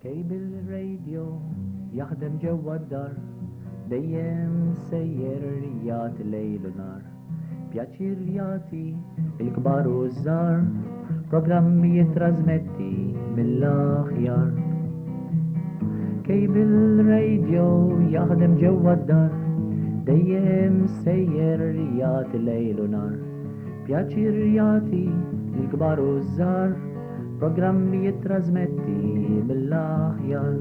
bil-radio jaħdem ġewwa d-dar dejjem sejjer jagħti lejl u nar pjaċir jagħti il-kbar u żgħar programmi jittrażmetti mill-aħjar bil-radio jaħdem ġewwa d-dar dejjem sejjer jagħti lejl u nar pjaċir jagħti il-kbar u żgħar programmi jittrażmetti mill-aħjar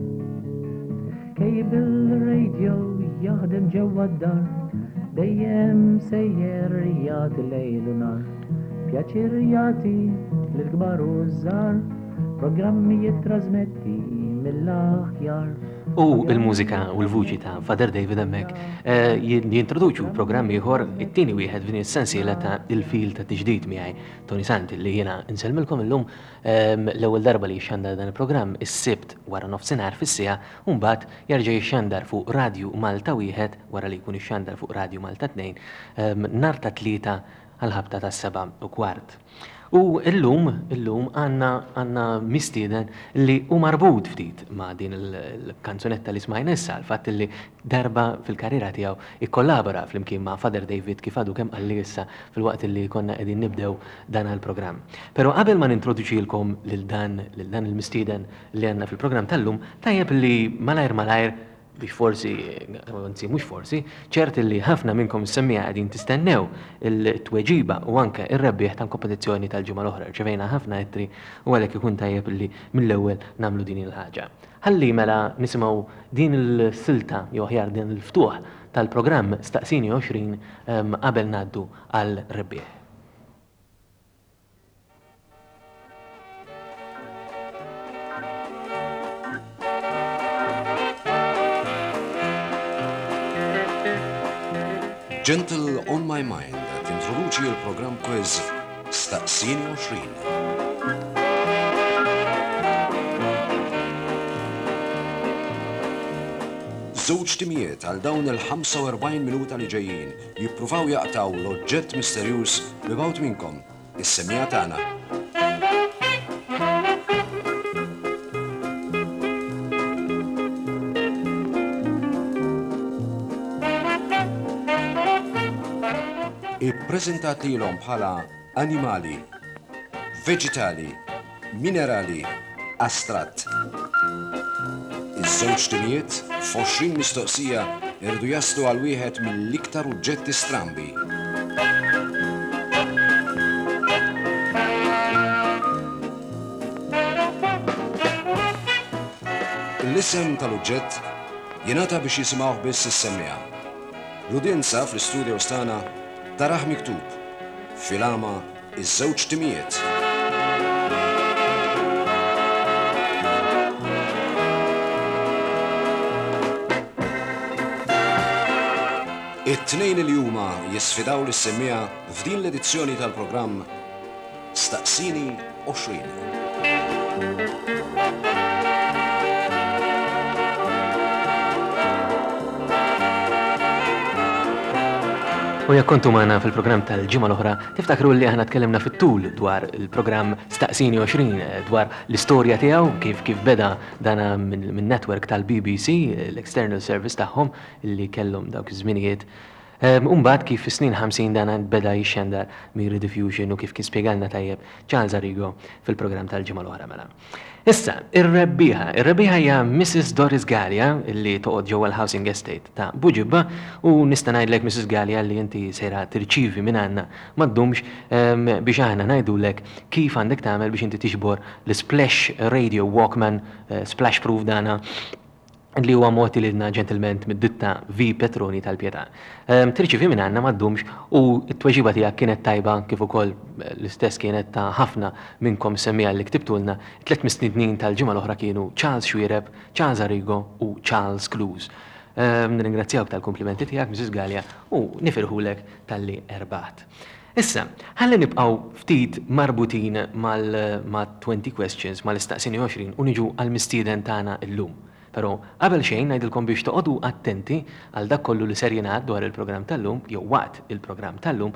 bil-radio jaħdem ġewwa d-dar dejjem sejjer jagħti lejl u nar pjaċir jagħti lill-kbar u żgħar programmi jittrażmetti mill-aħjar. U il-mużika u l-vuċi ta' Father David hemmhekk jintroduċu programmi ieħor it-tieni wieħed f'din is-sensiela ta' il-fil ta' tiġdid miegħi Tony Santi li jiena insellmilkom illum l-ewwel darba li jixxandar dan il-programm is-Sibt wara nofsinhar fis-siegħa u mbagħad jerġa' jixxandar fuq Radju Malta wieħed wara li jkun ixxandar fuq Radju Malta 2 nhar ta' tlieta għal-ħabta tas-7:15. U illum għanna mistieden li u marbut ftit ma' din il-kanzunetta li smajna issa, l-fatt li darba fil-karriera tiegħu ikkollabora flimkien ma' Father David kif għadu kemm qalli issa fil-waqt li konna qegħdin nibdew dan għall-programm. Però qabel ma nintroduċilkom lil dan il-mistieden li għandna fil-programm tal-lum, tajjeb li malajr biex forsi, anzi mhux forsi, ċert li ħafna minnkom semmija qegħdin tistennew il-tweġiba u anke ir-rebbieħ tal-kompetizzjoni tal-ġimgħa l-oħra. Ċevejna ħafna ettri u għalhekk ikun tajjeb li mill-ewwel nagħmlu din il-ħaġa. Ħalli mela nisimgħu din il-silta jew aħjar din il-ftuħ tal-programm Staqsini 20 qabel ngħaddu għal rebbieħ. Gentle on my mind tintroduċi il-programm quiz Staqsini 20. Żewġ timijiet għal dawn il-45 minuta li ġejjin jippruvaw jaqtaw l-oġġett misterjuż mibgħut minnkom, is-semmija tagħna. Ippreżentat lilhom bħala animali, veġitali, minerali, astratt. Iż-żewġ timijiet f'20 mistoqsija irdu jaslu għal wieħed mill-iktar uġġetti strambi. L-isem tal-uġġett jingħata biex jisimgħuh biss is-semmija. L-udjenza fl-istudio stana taraħ miktub fil-għama iż-żewġ timijiet. It-tnejn li huma jisfidaw lis-semmija f'din l-edizzjoni tal-programm Staqsini 20. U jekk kontu magħna fil-programm tal-ġimgħa l-oħra, tiftakru li aħna tkellimna fit-tul dwar il-programm Staqsini 20 dwar l-istorja tiegħu kif beda dana minn netwerk tal-BBC, l-external service tagħhom li kellhom dawk iż-żminijiet. Mbagħad kif fis-snin 50 dana beda jixxandar mir Rediffusion u kif kien spjegalna tajjeb Charles Arrigo fil-programm tal-ġimgħa l-oħra mela. Issa, ir-rebbieħa hija Mrs. Doris Gallia li toqgħod ġewwa l-housing estate ta' Buġibba u nista' ngħidlek Mrs. Gallia li inti sejra tirċievi minn għandna ma ddumx biex aħna ngħidulek kif għandek tagħmel biex inti tiġbor l-Splash Radio Walkman Splash Proof dana li huwa moti lilna ġentilment mid-ditta V Petroni tal-Pjetà. Tirċievi minn għandna ma ddumx u t-tweġiba tiegħek kienet tajba kif ukoll l-istess kienet ta' ħafna minnkom semmija li ktibtulna 3 mistednin tal-ġimgħa l-oħra kienu Charles Xwiereb, Charles Arrigo u Charles Clues. Nirringrazzjawk tal-komplimenti tiegħek Mrs. Gallia u nifirħulek tal-li erbaħt. Issa, ħalli nibqgħu ftit marbutin mal-20 questions mal-Istaqsini 20 u niġu għall-mistieden tagħna llum. Però qabel xejn ngħidilkom biex toqgħodu attenti għal dak kollu li ser jingħad dwar il-programm tal-lum jew waqt il-programm tal-lum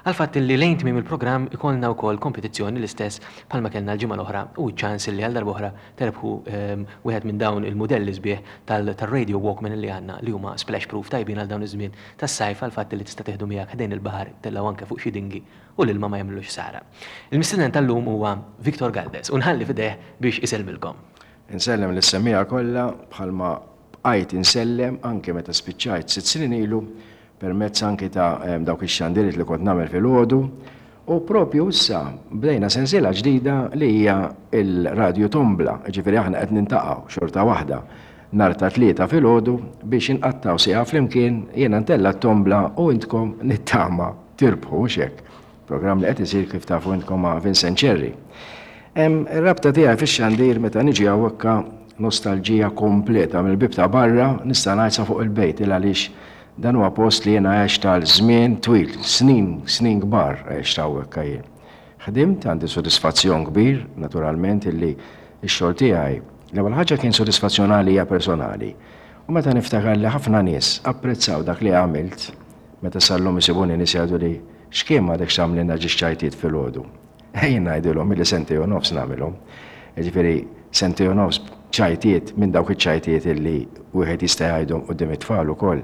għal-fatt li lejn tmiem il-programm ikollna wkoll kompetizzjoni l-istess bħalma kellna l-ġimgħa l-oħra u ċans li għal darba oħra terbħu wieħed minn dawn il-modelli sbieħ tal-Radio Walkman li għandna li huma splash proof tajbin għal dawn iż-żmien tas-sajf għal-fatt li tista' teħdu miegħek ħdejn il-baħar tellaw anke fuq xi dingi u l-ilma ma jagħmlux sara. Il-mistiden tal-lum huwa Victor Galdes u nħalli fideh biex isellmilkom. Insellem l-semmija kollha bħalma bqajt insellem anke meta spiċċajt 6 snin ilu permezz anke ta' dawk ix-xandiriet li kont nagħmel filgħodu u propju issa bdejna sensiela ġdida li hija il-Radio Tombla, ġifieri aħna qed nintaqgħu xorta waħda nhar ta' tlieta filgħodu biex inqattaw siegħa flimkien jiena ntella t-tombla u intkom nittama tirbħu hekk. Programm li qed isir kif tafu intkom ma' Vincent Cherry. Ir-rabta tiegħi fix-xandir meta niġi hawnhekk nostalġija kompleta mill-bib ta' barra nista' ngħid sa fuq il-bejt għaliex dan huwa post li jiena għex tal-żmien twil, snin kbar għex hawnhekk jien. Ħdimt għandi sodisfazzjon kbir, naturalment, illi x-xogħol tiegħi l-ewwel ħaġa kien sodisfazzjon għalija personali. U meta niftakar li ħafna nies apprezzaw dak li għamilt, meta sallhom isibuni nies jgħidu li x'kien ma dak x'għamlilna ġixxajtiet filgħodu. Ejjin ngħidilhom milli sentej u nofs nagħmilhom. Jiġifieri sentej u nofs ċajtiet minn dawk iċ-ċajtiet illi wieħed jista' jgħidhom quddiem it-tfal ukoll.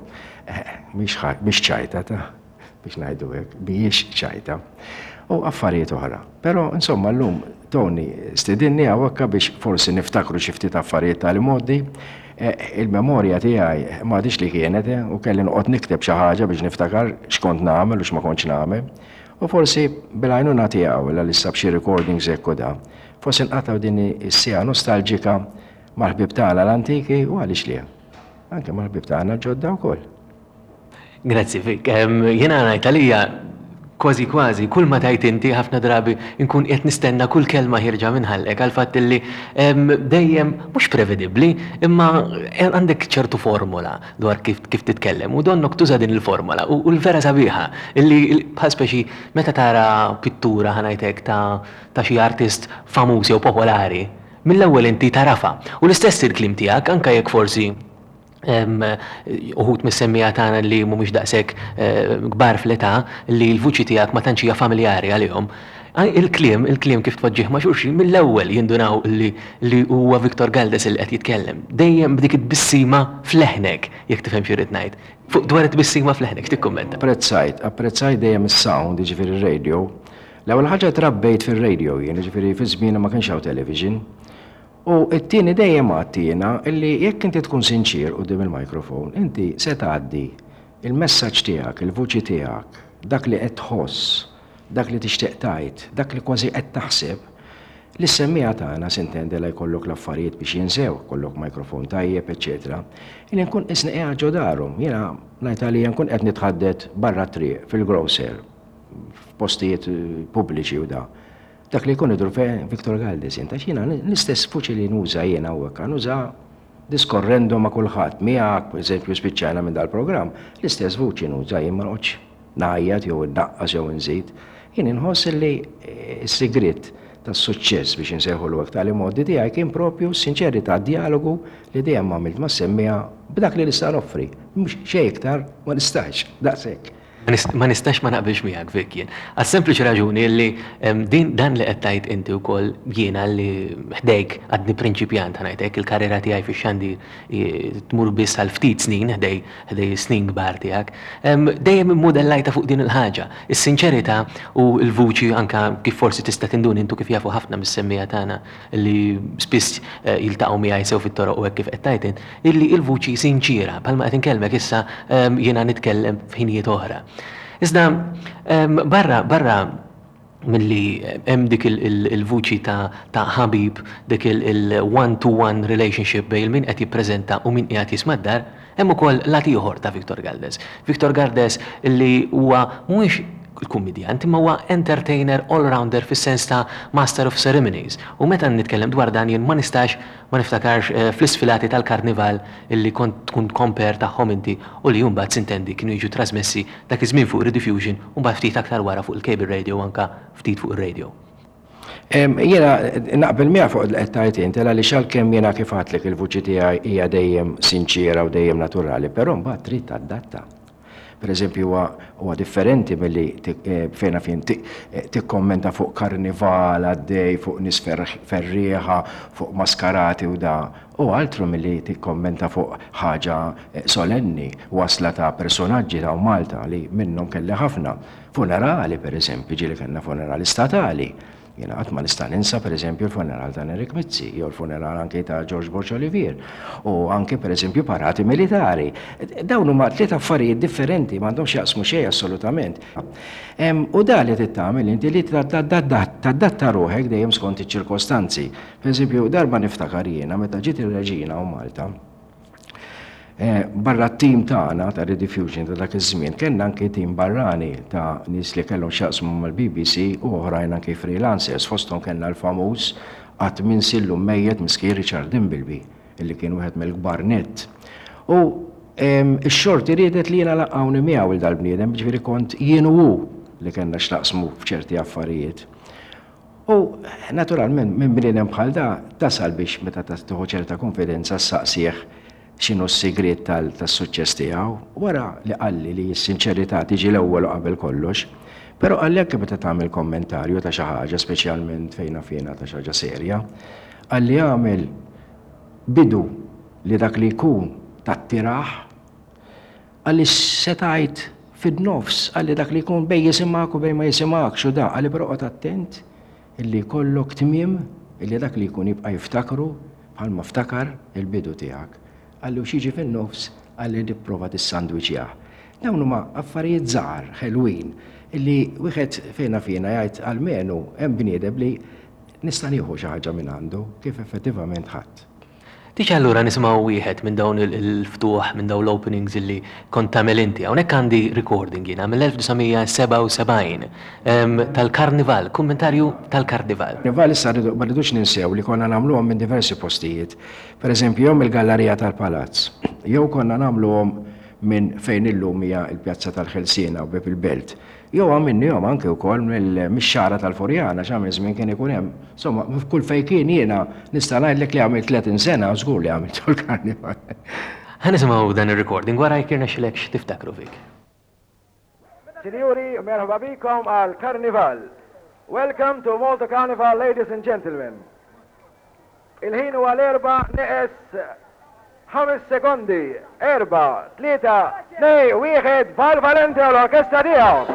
Mhix ċajta ta' biex ngħidu hekk, mhijiex ċajta. U affarijiet oħra. Però insomma llum Tony stidinni hawnhekk biex forsi niftakru xi ftit affarijiet tal-modi. Il-memorja tiegħi m'għadix li kienet u kelli noqgħod nikteb xi ħaġa biex niftakar x'kont nagħmel u x'ma kontx nagħmel. U forsi bil-għajnuna tiegħu li issa b'xi recordings hekk u da. Forsi nqataw din is-sija nostalġika mal-ħbib tagħna l-antiki u għaliex li. Anke mal-ħbib tagħna ġodda wkoll. Grazzi Fik. Jiena ngħid għalija kważi kull ma tajt inti ħafna drabi nkun qed nistenna kull kelma ħirġa' minħallek għal fatt li dejjem mhux prevedibbli imma għandek ċertu formula dwar kif titkellem u donnok tuża din il-formula u l-vera sabiħa illi bħal speċi meta tara pittura ħanajtek ta' xi artist famuż jew popolari mill-ewwel inti tarafa u l-istess il-klim tiegħek anke jekk forsi uħut mis-semmija tagħna li mhumiex daqshekk kbar fl-età li l-vuċi tiegħek ma tantx hija familjari għalihom. Il-kliem kif tpoġġih ma' xulxin mill-ewwel jindunaw li huwa Victor Galdes li qed jitkellem. Dejjem b'dik it-bissima fleħnek jekk tifhem xi rid ngħid. Fuq dwar it-bissima fleħnek tikkummenta. Apprezzajt dejjem is-sound jiġifieri ir-radio. L-ewwel ħaġa trabbejt fir-radio jien jiġifieri fi żmien ma kienx hawn television. U t-tieni dejjem għattina illi jekk inti tkun sinċir quddiem il-mikrofon, inti se tgħaddi il-messaġġ tiegħek, il-vuċi tiegħek, dak li qed tħoss, dak li tixtieq tgħid, dak li kważi qed taħseb, li s-semmija tagħna s'intendi li jkollok l-affarijiet biex jinsew, kollok mikrofon tajjeb, eċetera. Jien nkun isni qiegħed ġo darhom, jiena ngħid għalija nkun qed nitħaddet barra triq fil-grocer, f'postijiet pubbliċi u da. Dak li jkun idru fejn Victor Galdes jinta xina l-istess fuċi li nuża jiena hawnhekk nuża diskorrendo ma' kulħadd miegħek pereżempju spiċċajna minn dal-programm, l-istess vuċi nuża jien ma noqgħodx ngħajjad jew innaqqas jew inżid. Jien inħoss li s-sigriet tas-suċċess biex insejħu l-waqt tal-modi tiegħi kien propju s-sinċerità dialogu li dejjem għamilt ma' semmija b'dak li nista' noffri. Mhux xejn iktar ma nistax daqshekk. Ma nistax ma naqbilx miegħek Vik jien. Għas-sempliċi raġuni li dan li qed tgħid inti wkoll jiena li ħdejk għadni prinċipjant ngħidlek il-karriera tiegħi fix-xandir tmur biss għal ftit snin ħdej snin kbar tiegħek. Dejjem immodellajta fuq din il-ħaġa. Is-sinċerità u l-vuċi anke kif forsi tista' tindun intu kif jafu ħafna mis-semmija tagħna li spiss jiltaqgħu miegħi sew fit-toroq u hekk kif qed tgħid illi l-vuċi sinċira bħalma qed inkellmek issa jiena nitkellem f'ħinijiet oħra. Iżda barra milli hemm dik il-vuċi ta' ħabib, dik il-one-to-one relationship bejn min qed jippreżenta u min qiegħed jisma' d-dar, hemm ukoll lati ieħor ta' Victor Galdes. Victor Galdes li huwa mhuwiex il-kummedjant imma huwa entertainer all-rounder fis-sens ta' Master of Ceremonies. U meta nitkellem dwar dan jien ma niftakarx fl-isfilati tal-karnival illi kont tkun komper tagħhom inti u li mbagħad sintendi kienu jiġu trasmessi dak iż-żmien fuq Rediffusion u mbagħad ftit aktar wara fuq il-cable radio anke ftit fuq ir-radio. Jiena naqbel miegħek fuq qed tgħid inti għaliex għalkemm jiena kif għadlek il-vuċi tiegħi hija dejjem sinċiera u dejjem naturali, però mbagħad trid tadatta. Per eżempju, huwa differenti milli fejna fin tikkommenta fuq karnival għaddej, fuq nis ferrieħa, fuq maskarati u da. U altru milli tikkommenta fuq ħaġa solenni, wasla ta' personaġġi ta' Malta li minnhom kelli ħafna. Funerali, per eżempju, ġieli kellna funerali statali. Jena għat ma nista' ninsa per eżempju l-funeral ta' Eric Mizzi, jew l-funeral anke ta' George Borch Olivier, u anke per eżempju parati militari. Dawn huma tliet affarijiet differenti, m'għandhomx jaqsmu xejn assolutament. U da li tittamel inti li tadatta ruħek dejjem skont iċ-ċirkostanzi. Per eżempju, darba niftakar jiena meta ġiet ir-Reġina u Malta. Barra t-tim tagħna ta' Rediffusion ta' dak iż-żmien kellna anke tim barrani ta' nies li kellhom x'jaqsmu mal-BBC u oħrajn anke freelancers fosthom kellna l-famuż qatt min sillu mejjed miskien Richard Dimbleby illi kien wieħed mill-kbar nett. U x-xorti riedet li jiena laqgħuni miegħu il dal-bniedem, ġifieri kont jien u hu li kellna x'taqsmu f'ċerti affarijiet. U naturalment minn bniedem bħal da tasal biex meta tieħu ċerta konfidenza ssaqsih x'inhu s-sigriet tas-suċċess tiegħu, wara li qalli li s-sinċerità tiġi l-ewwel qabel kollox, però qalli anke meta tagħmel kommentarju ta' xi ħaġa speċjalment fejna ta' xi ħaġa serja, qalli għamel bidu li dak li jkun tat-tiraħ, qalli setajt fid-nofs, qalli dak li jkun bejn jisimgħek u bejn ma jisimgħekx u da, qalli però qgħod attent illi jkollok tmiem illi dak li jkun jibqa' jiftakru bħalma ftakar il-bidu tiegħek. Għallu xieġi fin-nofs għalli nipprova tissandwiċjah. Dawn huma affarijiet żgħar, ħelwin, illi wieħed fejna jgħid għalmenu hemm bniedem li nista' nieħu xi ħaġa minn għandu kif effettivament ħadd. Tix allura nisimgħu wieħed minn dawn il-ftuħ minn dawn l-openings illi kont tagħmel inti. Hawnhekk għandi recording jiena mill-1977 tal-Karnival, kummentarju tal-Karnival. Karnival issa ma rridux ninsew li konna nagħmluhom minn diversi postijiet. Pereżempju jew mill-Gallerija tal-Palazz, jew konna nagħmluhom minn fejn illum hija l-Pjazza tal-Ħelsina u Beb il-Belt. Jew għamilnihom anke wkoll mix-xara tal-Furjana x'għamel żmien kien ikun hemm. Insomma, f'kull fejn kien jiena nista' ngħidlek li għamilt 30 sena u żgur li għamilt l-Karnival. Ħanisimgħu dan ir-recording wara jkun nexxilek x'tiftakru fik. Sinjuri, merħba bikom għal Karnival. Welcome to Malta Carnival, ladies and gentlemen. Il-ħin huwa l-erba' neqes 5 sekondi, 4, 3, 2, 1, Val Valente u l-orkestra tiegħu.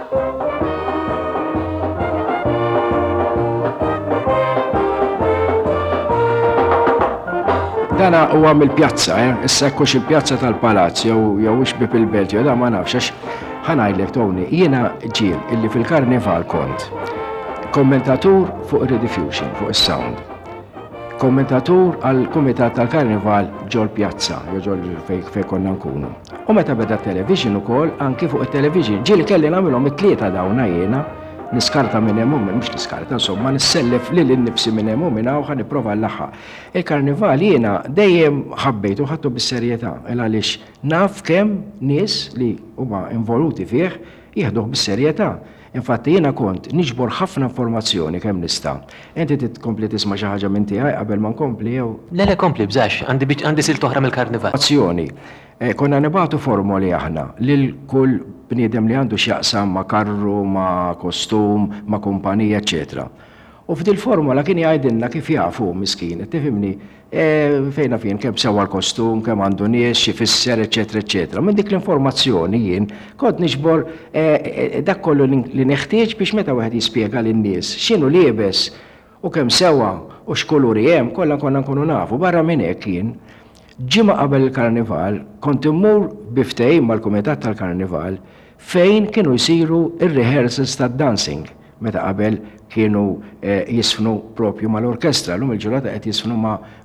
Dana huwa mill-pjazza, issa hekkux il-pjazza tal-Palazz jew ix Beb il-Belt jew da ma nafx għax ħanajdlek Tony, jiena ġiel illi fil-Karnival kont kommentatur fuq Rediffusion, fuq is-sound. Kommentatur għal Kumitat tal-Karnival ġol Pjazza, ġol fej konna nkunu. U meta beda television ukoll anki fuq it-television, ġieli kelli nagħmilhom it-tlieta dawna jiena, niskarta minn hemm mhux niskarta, insomma nissellef lil innifsi minn hemm minn hawn ħa nipprova nlaħħaq. Il-Karnival jiena dejjem ħabbejtu ħadtu bis-serjetà għaliex naf kemm nies li huma involuti fih jieħduh bis-serjetà. Infatti jiena kont niġbor ħafna informazzjoni kemm nista'. Inti titkompli tisma' xi ħaġa minn tiegħi qabel ma nkompli jew. Le kompli bżax, għandi sil toħra mill-Karnival. Azzjoni. Konna nibagħtu formoli aħna lil kull bniedem li għandu x'jaqsam ma' karru, ma' kostum, ma' kumpanija, eċetera. U f'dil formola kien jgħidilna kif jafu miskin, tifhimni, fejna fin kemm sewa l-kostum, kemm għandu nies, xi fisser, eċetera, eċetera. Minn dik l-informazzjoni jien kont niġbor dak kollu li neħtieġ biex meta wieħed jispjega lin-nies x'inhu liebes u kemm sewa u x'kuluri hemm kollha konna nkunu nafu. Barra minn hekk jien ġimgħa qabel il-Karnival kont immur biftehim mal-Kumitat tal-Karnival fejn kienu jsiru ir-rehearsals tad-dancing meta qabel kienu jisfnu propju mal-orkestra, l-lum il-ġurnata qed jisfnu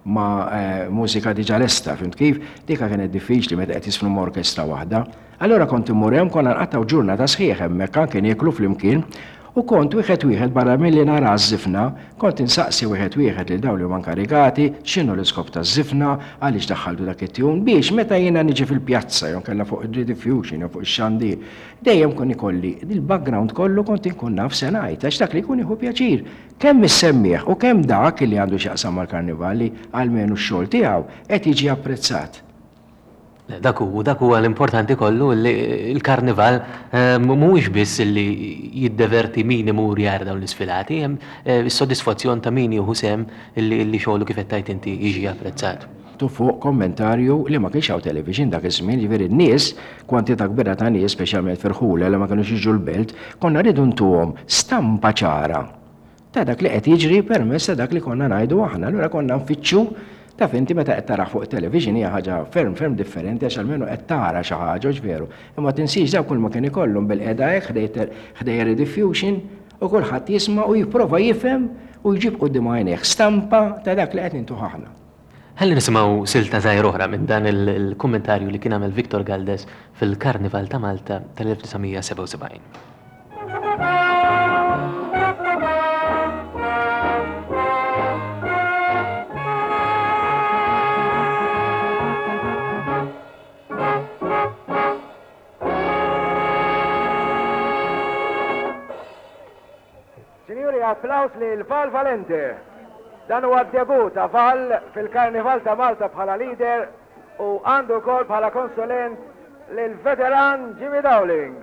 ma' mużika diġà lesta, fimt kif? Dika kienet diffiċli meta qed jisfnu ma' orkestra waħda. Allora kont immur hemm konna nqattaw ġurnata sħiħ hemmhekk anke nieklu flimkien u kont wieħed barra milli nara żifna, kont insaqsi wieħed li dawn li huma nkarigati x'inhu l-iskop taż-żifna, għaliex daħħaltu dak it-tjun biex meta jiena niġi fil-pjazza jew kellha fuq id-Rediffusion jew fuq ix-xandir, dejjem kun ikolli il-background kollu kont inkun naf se ngħid għax dak li jkun jieħu pjaċir. Kemm issemmih u kemm dak li għandu x'jaqsam mal-Karnival li għalmenu x-xogħol tiegħu qed jiġi apprezzat. Dak huwa l-importanti kollu li l-karnival mhuwiex biss li jiddeverti min imur jara dawn l-isfilati, hemm is-sodisfazzjon ta' min jieħu sem li xogħlu kif qed tgħid inti jiġi apprezzat. Tu fuq kommentarju li ma kienx hawn television dak iż-żmien, ġifieri n-nies, kwantità kbira ta' nies speċjalment fil-ħula li ma kinux jiġu l-belt, konna rridu ntuhom stampa ċara ta' dak li qed jiġri permezz ta' dak li konna ngħidu aħna. Allura konna nfittxu taf inti meta qed taraħ fuq television hija ħaġa ferm differenti għax almenu qed tara xi ħaġa veru. Imma tinsix daw kull ma kien ikollhom bil-qeda hekk ħdejjer diffusion u kulħadd jisma' u jipprova jifhem u jġib quddiem għajnejh stampa ta' dak li qed intuħ aħna. Ħalli nisimgħu silta żgħir oħra minn dan il-kummentarju li kien għamel Victor Galdes fil-Karnival ta' Malta tal-1977. Signori, applaus li l-Val Valente. Dan huwa d-debut ta' Val fil-Karnival ta' Malta bħala leader u għandu wkoll bħala konsulent lil-veteran Jimmy Dowling.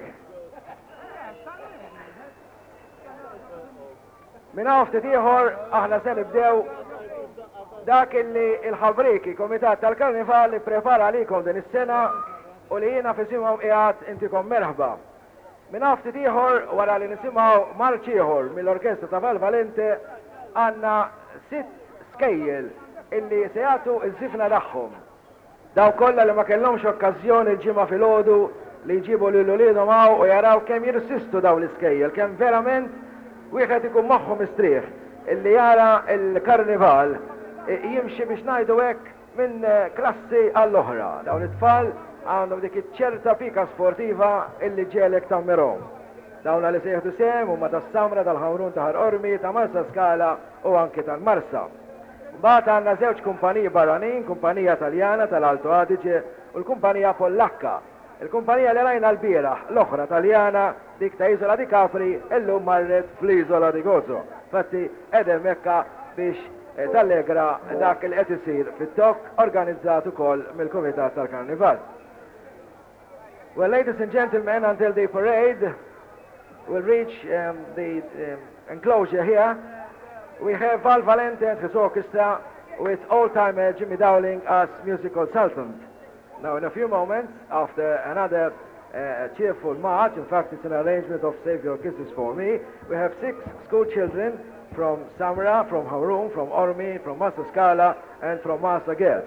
Min hawn ftit ieħor aħna se nibdew dak illi l-ħabriki Komitat tal-Karnival li prepara likom din is-sena u li jiena fisimhom qiegħed intikom merħba. Min hawn ftit ieħor wara li nisimgħu marċ ieħor mill-Orkestra ta' Val Valente għandna 6 skejjel illi se jagħtu ż-żifna tagħhom. Daw kollha li ma kellhomx okkażjoni l-ġimgħa filgħodu li jġibu lil uliedhom hawn u jaraw kemm jirsistu daw l-iskejjel, kemm verament wieħed ikun magħhom istrieħ illi jara l-karnival jimxi biex ngħidu hekk minn klassi għall-oħra. Dawn it-tfal għandhom dik iċ-ċerta pika sportiva illi ġielek tammirhom. Dawna li se jieħdu sem huma tas-Samra, tal-Ħawrun, ta' Ħarqormi, ta' Marsa Skala u anke tal-Marsa. Mbagħad għandna żewġ kumpaniji barranin, kumpanija Taljana tal-Alto Adige u l-kumpanija Pollakka. Il-kumpanija li rajna l-bieraħ, l-oħra Taljana, dik ta' Isola di Capri, illum marret fl-Isola di Gozo. Fatti edem mekka biex tallegra dak il qed isir fit-tok organizzat ukoll mill-Kumitat tal-Karnival. Well, ladies and gentlemen, until the parade will reach the enclosure here, we have Val Valente and his orchestra with old-timer Jimmy Dowling as musical consultant. Now, in a few moments, after another cheerful march, in fact, it's an arrangement of Save Your Kisses for Me, we have 6 school children from Samra, from Haroun, from Ormi, from Masa Skala, and from Masa Gel,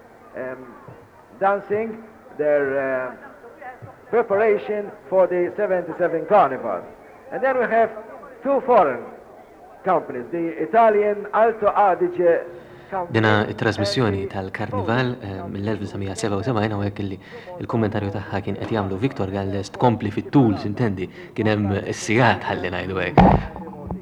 dancing their preparation for the 77 Carnival. And then we have 2 foreign companies, the Italian Alto Adige company. Dina it-trasmissjoni tal-Karnival mill-1977 u hekk li l-kummentarju tagħha kien qed jagħmlu Victor Galdes tkompli fit-tools intendi kien hemm is-sigħat ħalli ngħidu hekk.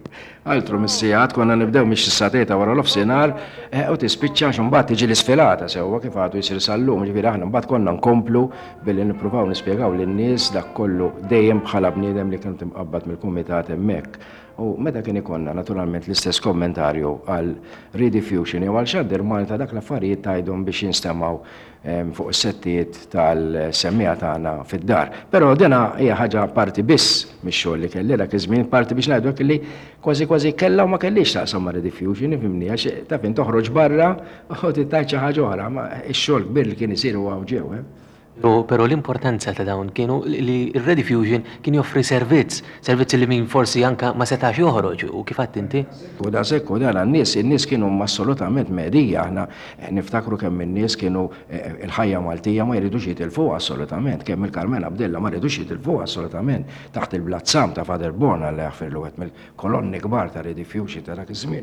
Altru mis-sijat konna nibdew miex s-sateta wara l-ofsinar u tispiċċa xumbat tiġi l-isfilata sewwa kif għadu jisir sal-lum, ġifieri aħna mbagħad konna nkomplu billi nippruvaw nispjegaw lin-nies dak kollu dejjem bħala bniedem li kien timqabbad mill-kumitat hemmhekk. U meta kien ikonna naturalment l-istess kommentarju għal rediffusion jew għal xaddir Malta dak l-affarijiet tgħidhom biex jinstemaw fuq is-settijiet tal-semmija tagħna fid-dar. Però dina hija ħaġa parti biss mix-xogħol li kelli dak iż-żmien, parti biex ngħidu hekk li kważi kellha u ma kellix taqsam ma' rediffusion, ifhimni għax taf in toħroġ barra u tittajt xi ħaġa oħra, ma x-xogħol kbir li kien isir huwa ġew. Però l-importanza ta' dawn kienu li r-rediffusion kien joffri servizz li min forsi anka ma setax joħroġ u kif għadt inti? U da sekku dan in-nies kienu assolutament medija, aħna niftakru kemm in-nies kienu il-ħajja Maltija ma jridux jitilfu assolutament, kemm il-Carmen Abdella ma jridux jitilfu assolutament taħt il-blazzam ta' Faderborn li jaħfirlu qed mill-kolonni kbar ta' rediffusion ta' dak iż-żmien.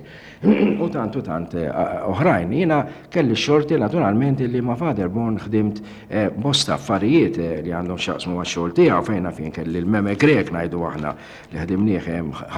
U tant oħrajn, jiena kelli xorti naturalment li ma' Faderborn ħdimt bosta affarijiet li għandhom xaqsmu għax-xogħol tiegħu fejna fin kelli l-meme Grek ngħidu aħna li ħdimnieh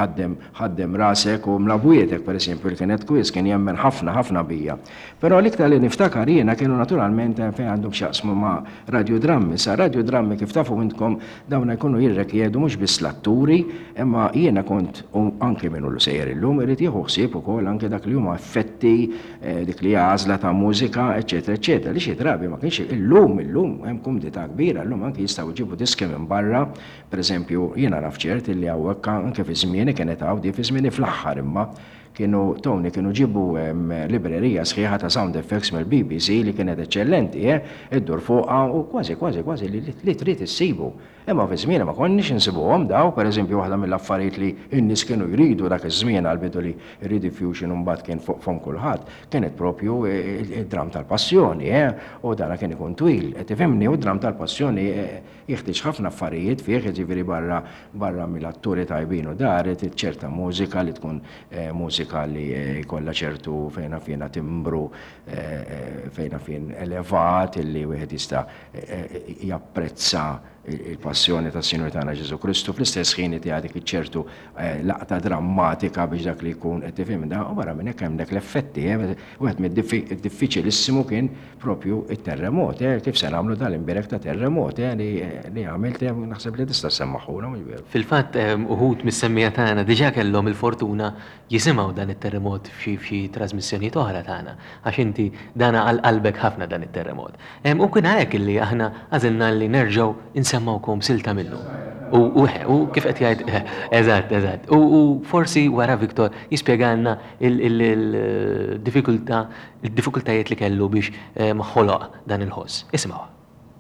ħaddem rasek u mlabwietek pereżempju li kienet kwis kien jemmen ħafna bija. Però l-iktar li niftakar jiena kienu naturalment fejn għandhom xaqsmu ma' radiodrammi. Sa radiodrammi kif tafu intkom dawn jkunu jirrekjedu mhux biss l-atturi, imma jiena kont anke minnu l sejjer illum irid jieħu ħsieb ukoll anke dak li huma effetti dik li għażla ta' mużika, eċetera, eċetera. Li xi drabi ma kienx illum hemm kumdità kbira, llum anke jistgħu jġibu diski minn barra, pereżempju jiena naf ċert li hawnhekk anke fi żmieni kienet hawn fi żmieni fl-aħħar imma Tony kienu ġibu librerija sħiħa ta' sound effects mill-BBC li kienet eccellenti, id-dur fuqha u kważi li trid issibu. Imma fi żmien ma konniex insibuhom daw, pereżempju waħda mill-affarijiet li n-nies kienu jridu dak iż-żmien għal-bidu li rediffusion mbagħad kien fuqhom kulħadd, kienet propju id-dram tal-passjoni, u dara kien ikun twil. Tifhimni u d-dram tal-passjoni jeħtieġ ħafna affarijiet fih, jiġifieri barra mill-atturi tajbin u dar ċerta mużika li tkun mużika li jkollha ċertu fejna timbru fejna fin elevat illi wieħed jista' japprezza il-passjoni ta' Sinjur tagħna Ġesu Kristu fl-istess ħin dik ċertu laqta drammatika biex dak li jkun qed tifhem da u barra minn hekk hemm dak l-effetti wieħed mid-diffiċilissimu kien propju it-terremot, kif se nagħmlu dal-imbirek ta' terremot li għamilt naħseb li tista' semmaħuna mhux veru. Fil-fatt uħud mis-semmija tagħna diġà kellhom il-fortuna jisimgħu dan it-terremot f'xi trasmissjonijiet oħra tagħna għax inti dana għal qalbek ħafna dan it-terremot. U kien hekk illi aħna għażilna li nerġgħu insemmawkom silta minnu. U kif qed jgħid eżatt. U forsi wara Viktor jispjegalna il-diffikultajiet li kellu biex maħħoloq dan il-ħoss. Isimgħu.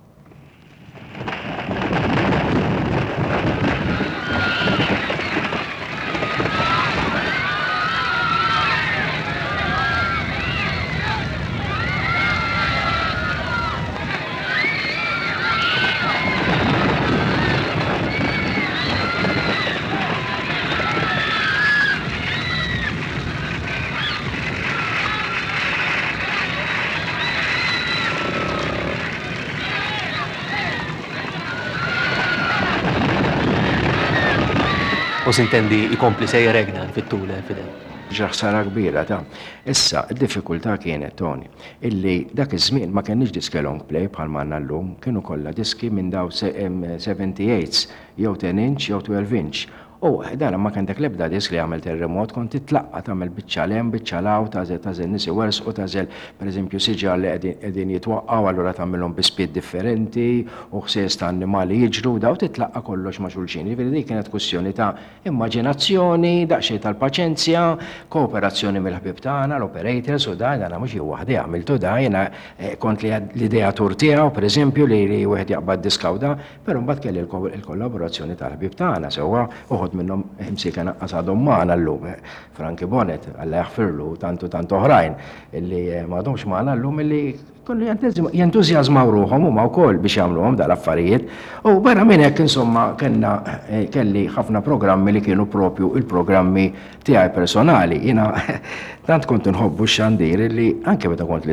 U sintendi ikompli sejjerek dan fit-tul fidel. Ġaħsara kbira ta' issa id-diffikultà kienet Tony illi dak iż-żmien ma kienx diski long play bħal manna llum, kienu kollha diski minn daw 78 jew 10 inch jew 12 inch. U dan ma kien dak l-ebda disk li għamel terremot kont titlaqqa tagħmel biċċalem, biċċalaw tażel nies iwers u tażel pereżempju siġar li qegħdin jitwaqqgħu allura tagħmilhom bi spied differenti u ħsies ta' annimali jiġru daw titlaqqa kollox ma' xulxin. Jiġifieri dik kienet kwistjoni ta' immaġinazzjoni, daqsxejn tal-paċenzja, kooperazzjoni mill-ħbib tagħna, l-operators u dan mhux jien waħdi għamiltu da jiena kont li l-idea tur tiegħu pereżempju li wieħed jaqbad diskaw da, però mbagħad kelli l-kollaborazzjoni tal-ħbib tagħna sewwa minnhom imsika naqqas għadhom magħna llum. Frankie Bonnet, Alla jaħfirlu, tantu oħrajn illi m'għadhomx magħna llum illi kollu jentużjażmaw ruħhom huma wkoll biex jagħmluhom dal-affarijiet. U barra minn hekk insomma kelli ħafna programmi li kienu propju il-programmi tiegħi personali. Jiena tant kont inħobbu x-xandir illi anke meta kont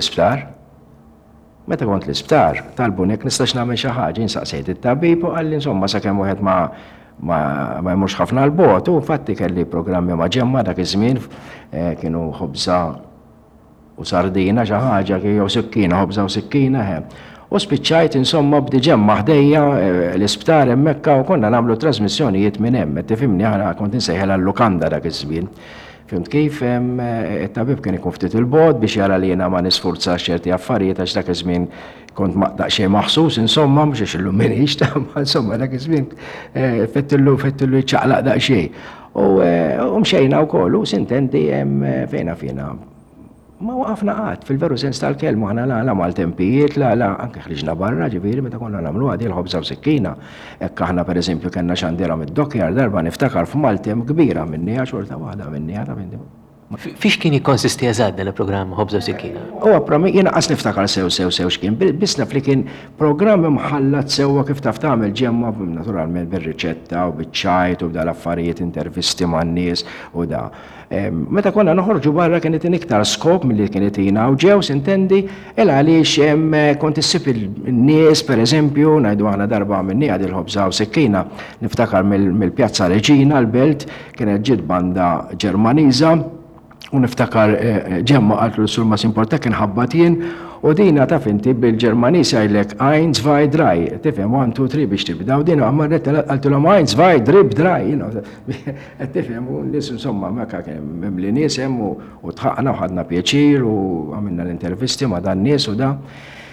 l-isptar talbu nek nistax nagħmel xi ħaġa insaqsejt it-tabib u qalli insomma sakemm wieħed ma jmurx ħafna l-bot, u fatti kelli programmi ma' ġemma dak iż-żmien kienu ħobża u sardina xi ħaġa jew sikkina, ħobża u sikkina U spiċċajt insomma bdi ġemma ħdejja l-isptar hemmhekk u konna nagħmlu trasmissjonijiet minn hemm, tifhimni aħna kont insejħel għall-lukanda dak iż-żmien. Fimt kif it-tabib kien ikun ftit il-bod biex jara li jiena ma nisforza ċerti affarijiet għax dak iż-żmien kont daqsxejn maħsus insomma mhux għax illum minix insomma dak iż-żmien fettillu ċaqlaq daqsxejn. U mxejna wkoll u sintendi hemm fejna ma waqafna qatt fil-veru sens tal-kelma aħna la mal-tempijiet la anke ħriġna barra ġifieri meta konna nagħmlu għadi l-ħobża u sikkina. Hekk aħna pereżempju kellna xandiera mid-dokkjar darba niftakar f'Maltem kbira minnija xorta waħda minnija ta' minni. Fiex kien jikkonsisti eżatt dan il-programm ħobża u sikkina? Jiena qas niftakar sew x'kien, biss naf li kien programm imħallat sewwa kif taf tagħmel ġemma naturalment bir-riċetta u biċ-ċajt u b'dal-affarijiet intervisti man-nies u da. Meta konna noħorġu barra kienet iktar skop milli kienet jingħu ġew sintendi għaliex kont issib in-nies pereżempju ngħidu aħna darba minni għad il-ħobża u sikkina niftakar mill-Pjazza Reġina l-Belt kienet ġiet banda Ġermaniża u niftakar ġemma għaltu l-sur ma simporta kien ħabbat jien u dina taf inti bil-Ġermanis għajlek 1, 2, 3, tifhem 1, 2, 3 biex tibda u dina għammarret għaltu l-għam 1, 2, 3, tifhem u nis insomma mekka kien mimli nisem u tħaqna u ħadna pjaċir u għamilna l-intervisti ma dan nies u da.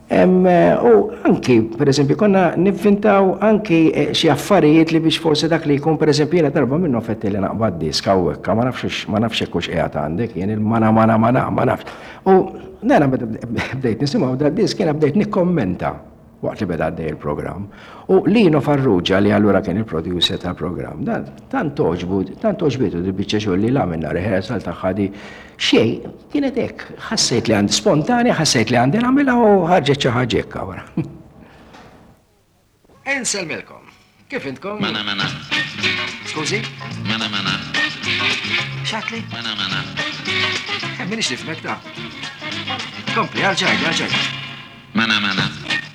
U anki, per eżempju, konna nivvintaw anki xi affarijiet li biex forsi dak li jkun, per eżempju, jiena darba minnu fetti li naqbad disk hawnhekk, ma nafx hekk hux qiegħed għandek, jien il-mana ma nafx. U nara bdejt nisimgħu da disk jiena bdejt nikkommenta waqt li beda għaddej il-programm. U Lino Farrugia li allura kien il-producer tal-programm, tant oġbitu di biċċa xogħol li l-għamilna rehearsal tagħha di xej, kienet hekk, ħassejt li għandi spontanja, ħassejt li għandi nagħmilha u ħarġet xi ħaġa hekk wara. Inselmilkom. Kif intkom? Mana. Skużi? Mana. Xatli? Mana. Minix nifmek ta' kompli, għalġajt. Mana. Mana.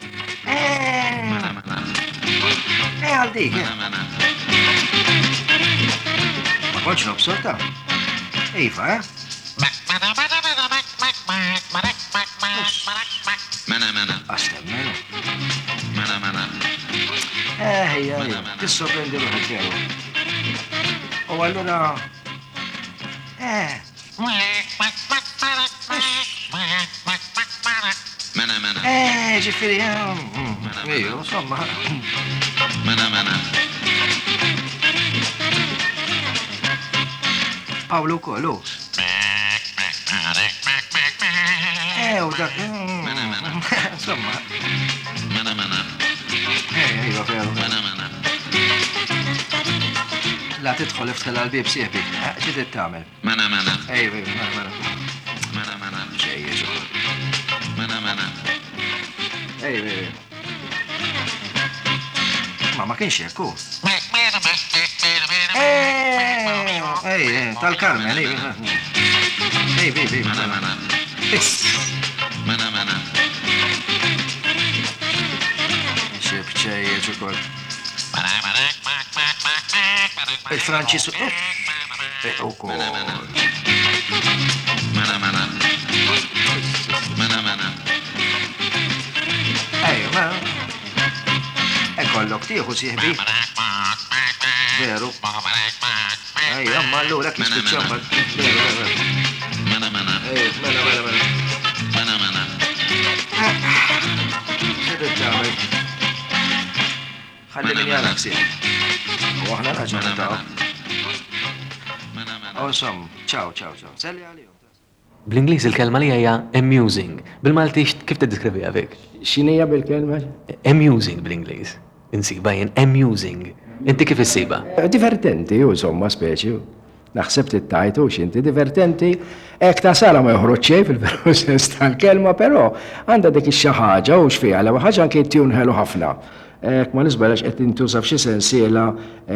Għaldik. Mana. Ma konċ nobsor ta' Iva, Mana. Astemmenu. Mana. Tissorprendi ruħek jew. U allura Mana. ġifieri, insomma. Mana. Pawlu kollu. U dak. Insomma. Mana. Ejwa, veru. Mana. La tidħol iftħel għal-bib sieħbi. Xi trid tagħmel? Mana. Ejwa, Mana. xejn xogħol. Mana. Ejwa. Ma kienx hekk hu. Tal-Karmel, Mana. Xebċejjeġ ukoll. Il-Franċis ukoll. Mana. Ejja, kollok tieħu sieħbi. Veru. Ejja, ma allura kif tiċċamba. Mana. Mela. Xedet tagħmel? Ħalli min jarak sieħ. U aħna raġuna ta' Awesome. Ciao. Selli għalihom. Bl-Ingliż il-kelma li hija amusing. Bil-Malti kif tiddiskrivija fik? X'inhija bil-kelma? Amusing bl-Ingliż. Insiba jien amusing. Inti kif issiba? Divertenti, insomma, speċi. Naħseb tittajtu x'inti divertenti. Hekk ta' sala ma joħroġ xejn fil-veru sens tal-kelma, però għandha dik ix-xi ħaġa u x'fiha l ħaġa anke tjunħelu ħafna. Hekk ma nisbelax qed intuża f'xi sensiela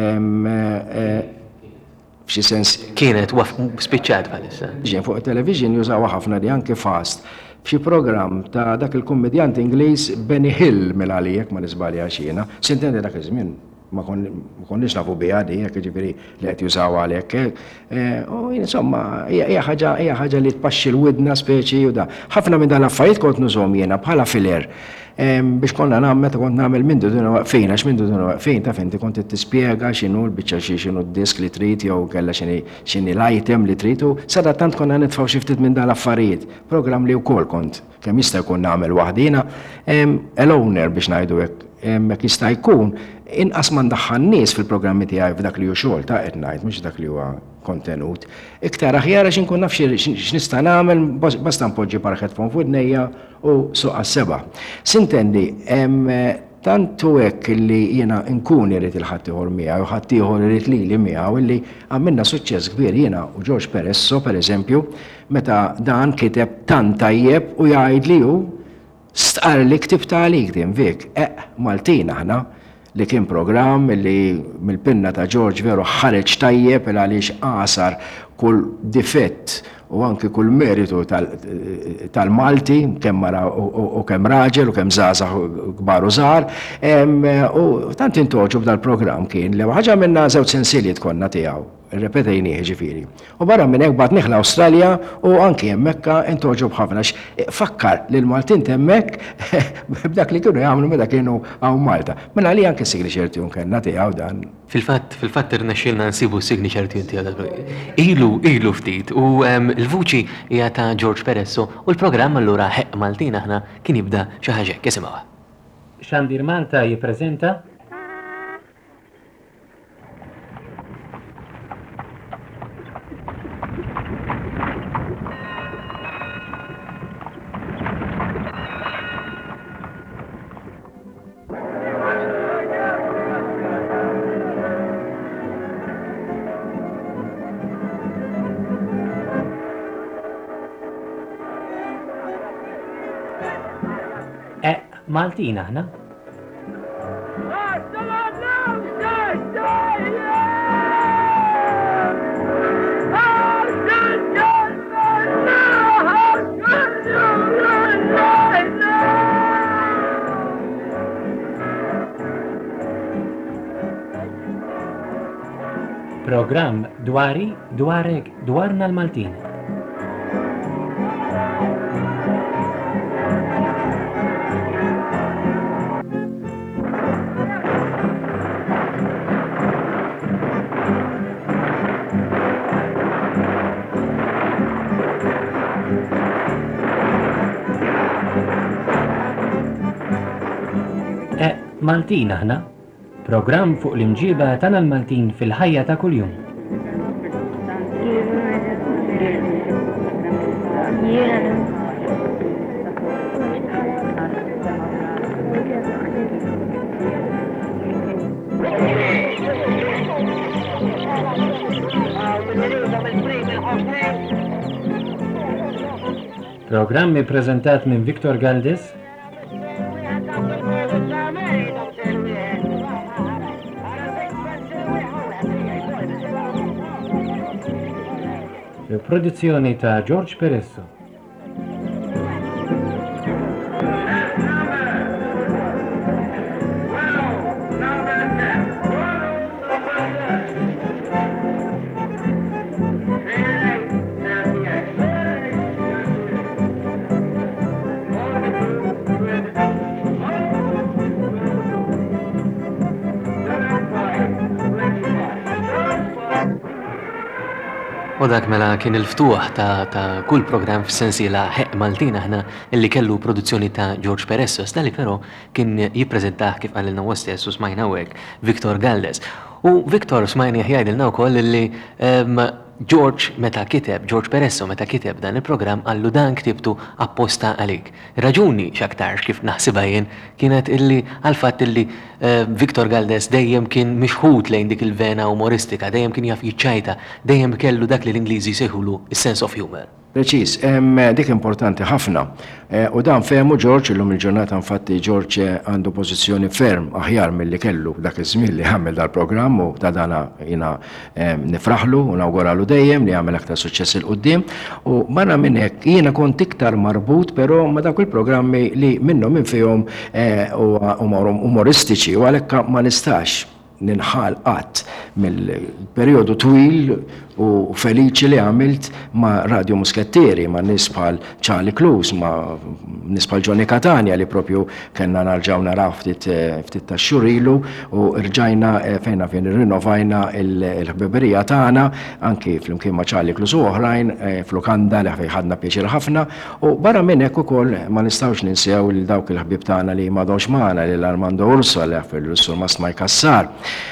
f'xi sens. Kienet spiċċat bħalissa. Fuq it-television jużawha ħafna di anke fast. F'xi programm ta' dak il-kummedjant Ingliż Benny Hill mill-għalijek ma nisbali għaxina. Sintendi dak iż-żmien ma konniex nafu biha di jekk ġifieri li qed jużaw għalhekk. U insomma hija ħaġa li tpaxxi l-widna speċi u da. Ħafna minn dan l-affarijiet kont nużhom jiena bħala filer. Biex konna meta kont nagħmel minn dun waqfejn għax minn dun waqfejn taf inti kont tispjega x'inhu l-biċċa x'inhu d-disk li trid jew kellha x'inhi l-item li trid u sadattant konna nitfgħu xi ftit minn dan l-affarijiet. Programm li wkoll kont kemm jista' jkun nagħmel waħdina owner biex ngħidu hekk jekk jista' jkun inqas ma ndaħħal nies fil-programmi tiegħi f'dak li hu xogħol ta' qed ngħid mhux dak li huwa kontenut. Iktar aħjar għax inkun naf x'nista' nagħmel basta npoġġi parħetfon f'widnejja u suq għas-seba'. Sintendi, tantu hekk li jiena nkun irid il-ħadd ieħor miegħu u ħadd ieħor irid lili miegħu illi għamilna suċċess kbir jiena u George Peresso pereżempju meta dan kiteb tant tajjeb u jgħidli hu stqar li ktib tagħlik din vik. Maltin aħna li kien programm li mill-pinna ta' George veru ħareġ tajjeb għaliex qasar kull difett u anke kull meritu tal-Malti, kemm mara u kemm raġel u kemm żgħażagħ kbar u żgħar. U tant intoġu b'dal-programm kien li ħaġa minna żewġ sensiliet konna tiegħu. repetejni ġifiri. U barra minn hekk bad neħla Awstralja u anki hemmhekk intoġob ħafna fakkar li l-Maltin hemmhekk b'dak li kienu jagħmlu meta kienu hawn Malta. Mela li anke signature tune kellna tiegħu dan. Fil-fatt irnexxielna nsibu signature tune tiegħu. Ilu ftit u l-vuċi hija ta' George Peresso u l-programm allura Ħeq Maltin aħna kien jibda xi ħaġa hekk isimgħuha. Xandir Malta jippreżenta Maltin aħna. Programm dwari, dwarek, dwarna l-Maltin. Maltin aħna, programm fuq l-imġiba tagħna l-Maltin fil-ħajja ta' kuljum. Programm ippreżentat minn Victor Galdes. Produzzjoni ta' George Peresso. U dak mela kien il-ftuħ ta' kull programm f'sensiela Ħeq Maltin aħna illi kellu produzzjoni ta' George Peresso, stali però kien jippreżentaħ kif qalilna huwa stess u smajna hekk Victor Galdes. U Victor smajni jgħidilna wkoll illi George Peresso meta kiteb dan il-programm għallu dan ktibtu apposta għalik. Raġuni x'aktarx kif naħsibha jien kienet illi għal-fatt illi Victor Galdes dejjem kien mixħut lejn dik il-vena umoristika, dejjem kien jaf jiċċajta, dejjem kellu dak li l-Ingliżi jsejħulu is-sense of humor. Preċis, dik importanti ħafna. U dan fehmu George illum il-ġurnata infatti George għandu pożizzjoni ferm aħjar milli kellu dak iż-żmien li għamel dal-programm u ta' dana jiena nifraħlu u nawguralu dejjem li għamel aktar suċċess il qudiem u barra minn hekk jiena kont iktar marbut però ma dak il-programmi li minnhom minn fihom umoristiċi u għalhekk ma nistax ninħal qatt mill-perjodu twil u feliċi li għamilt ma' Radio Muskettieri, ma' nies bħal Charlie Clues, ma' nies bħal Johnny Catania li propju kellna narġaw naraw ftit ta' xurilu u rġajna fejn irrinnovajna il-ħbiberija tagħna anki flimkien ma' Charlie Clues u oħrajn f'Lukanda li ħadna pjaċir ħafna u barra minn hekk ukoll ma nistgħux ninsew lil dawk il-ħbib tagħna li m'għadhomx magħna lil Armando Urso li fil-Sur Masmaj Kassar.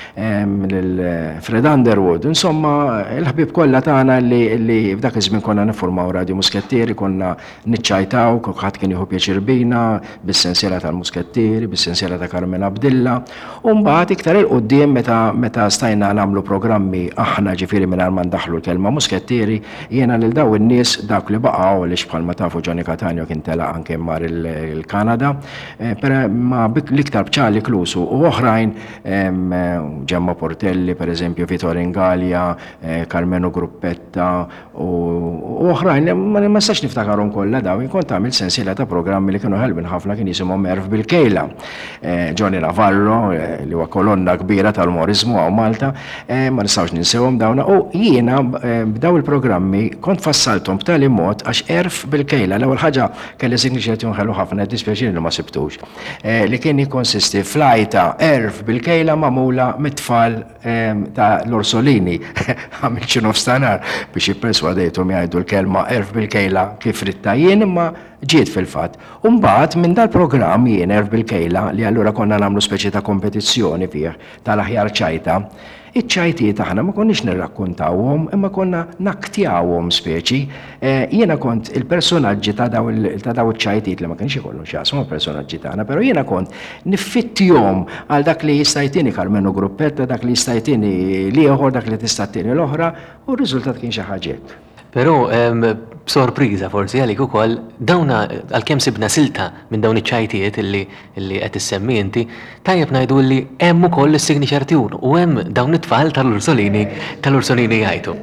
Fred Underwood, insomma, il-ħbib kollha tagħna li f'dak iż-żmien konna niffurmaw Radio Muskettieri, konna niċċajtaw, ħadd kien jieħu pjaċir bina bis-sensiela tal-Muskettieri, bis-sensiela ta' Carmen Abdilla, u mbagħad iktar il-qudiem meta stajna nagħmlu programmi aħna ġifieri mingħajr ma ndaħlu l-kelma Muskettieri, jiena lil daw in-nies dak li baqgħu li bħalma tafu Johnny Catania kien telaq anke mar il-Kanada, ma l-iktar b'Charlie Clues u oħrajn Gemma Portelli, per eżempju, Vittorio Ingalia, Carmen Carmenu Gruppetta u oħrajn, ma nistax niftakarhom kollha daw, kont għamil sensiela ta' programmi li kienu ħelbin ħafna kien jisimhom Erf bil-Kejla. Johnny Navarro, li huwa kolonna kbira tal-umorizmu għaw Malta, ma nistgħux ninsewhom dawna. U jiena b'daw il-programmi kont fassalthom b'tali mod għax Erf bil-Kejla l-ewwel ħaġa kelli signifikat ħelu ħafna dispjaċini li ma sibtux. Li kien jikkonsisti flajta Erf bil-Kejla magħmula mit-tfal ta' l-Orsolini. Għamil ċinu f'stanar biex jipperswadejtum jgħidu l-kelma Erf bil-Kejla kif ritta jien imma ġiet fil-fatt. Umbagħad minn dal-programm jien Erf bil-Kejla li allura konna nagħmlu speċi ta' kompetizzjoni fih tal-aħjar ċajta. Iċ-ċajtiet aħna ma konniex nirrakkuntawhom imma konna naktjawhom speċi. Jiena kont il-personaġġi ta' daw iċ-ċajtiet li ma kienx ikollhom x'jaqsmu personaġġi tagħna, però jiena kont niffittihom għal dak li jista' jtieni Carmenu Gruppetta, dak li jista' jtieni lieħor, dak li tista' tieni l-oħra, u r-riżultat kien xi ħaġa hekk. Però sorpriża forsi għalik ukoll dawna għalkemm sibna silta minn dawn iċ-ċajtiet illi qed issemmi inti, tajjeb ngħidu li hemm ukoll is-signature tune u hemm dawn it-tfal tal-Ursolini jgħidu.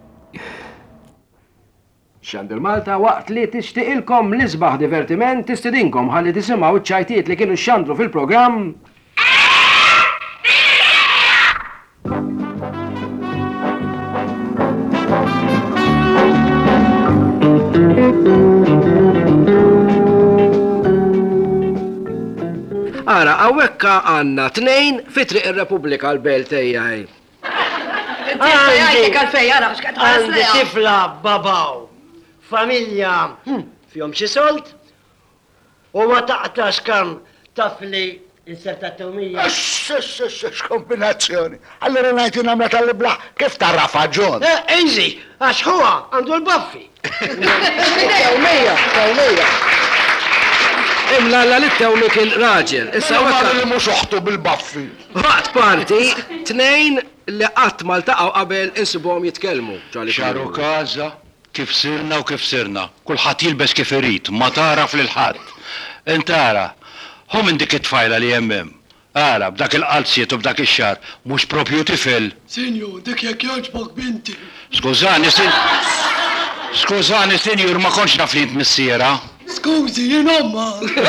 Xandil Malta waqt li tixtieqilkom l-isbaħ divertiment tistidinkom ħalli tisimgħu ċ-ċajtiet li kienu xandru fil-programm. Ara, għawekka għanna tnejn fitriq il-Repubblika l-belt ejjaj. Għandi tifla babaw, familja fjom xi solt, u ma taqtax kam tafli insertattomija. X'kombinazzjoni. Allora ngħid namla tal-iblaħ kif tarra faġġon. Easy, għax huwa għandu l-baffi. Tewmija. Imla l-tewmik il-raġel. Issa Issa li mhux uħtu bil-baffi. waqt parti tnejn li qatt ma ltaqgħu qabel insibuhom jitkellmu. Xaru kaza, kif sirna u kif sirna. Kulħadd jilbes kif irid, ma taraf lil ħadd. Intara, hu minn dik it-tfajla li jemmem. Ara, b'dak il-qalziet u b'dak ix-xar, mhux propju tifel. Senju, dik jekk jogħġbok binti. Skużani, senjur, ma kontx naf li int missiera. Skużi, jien omma.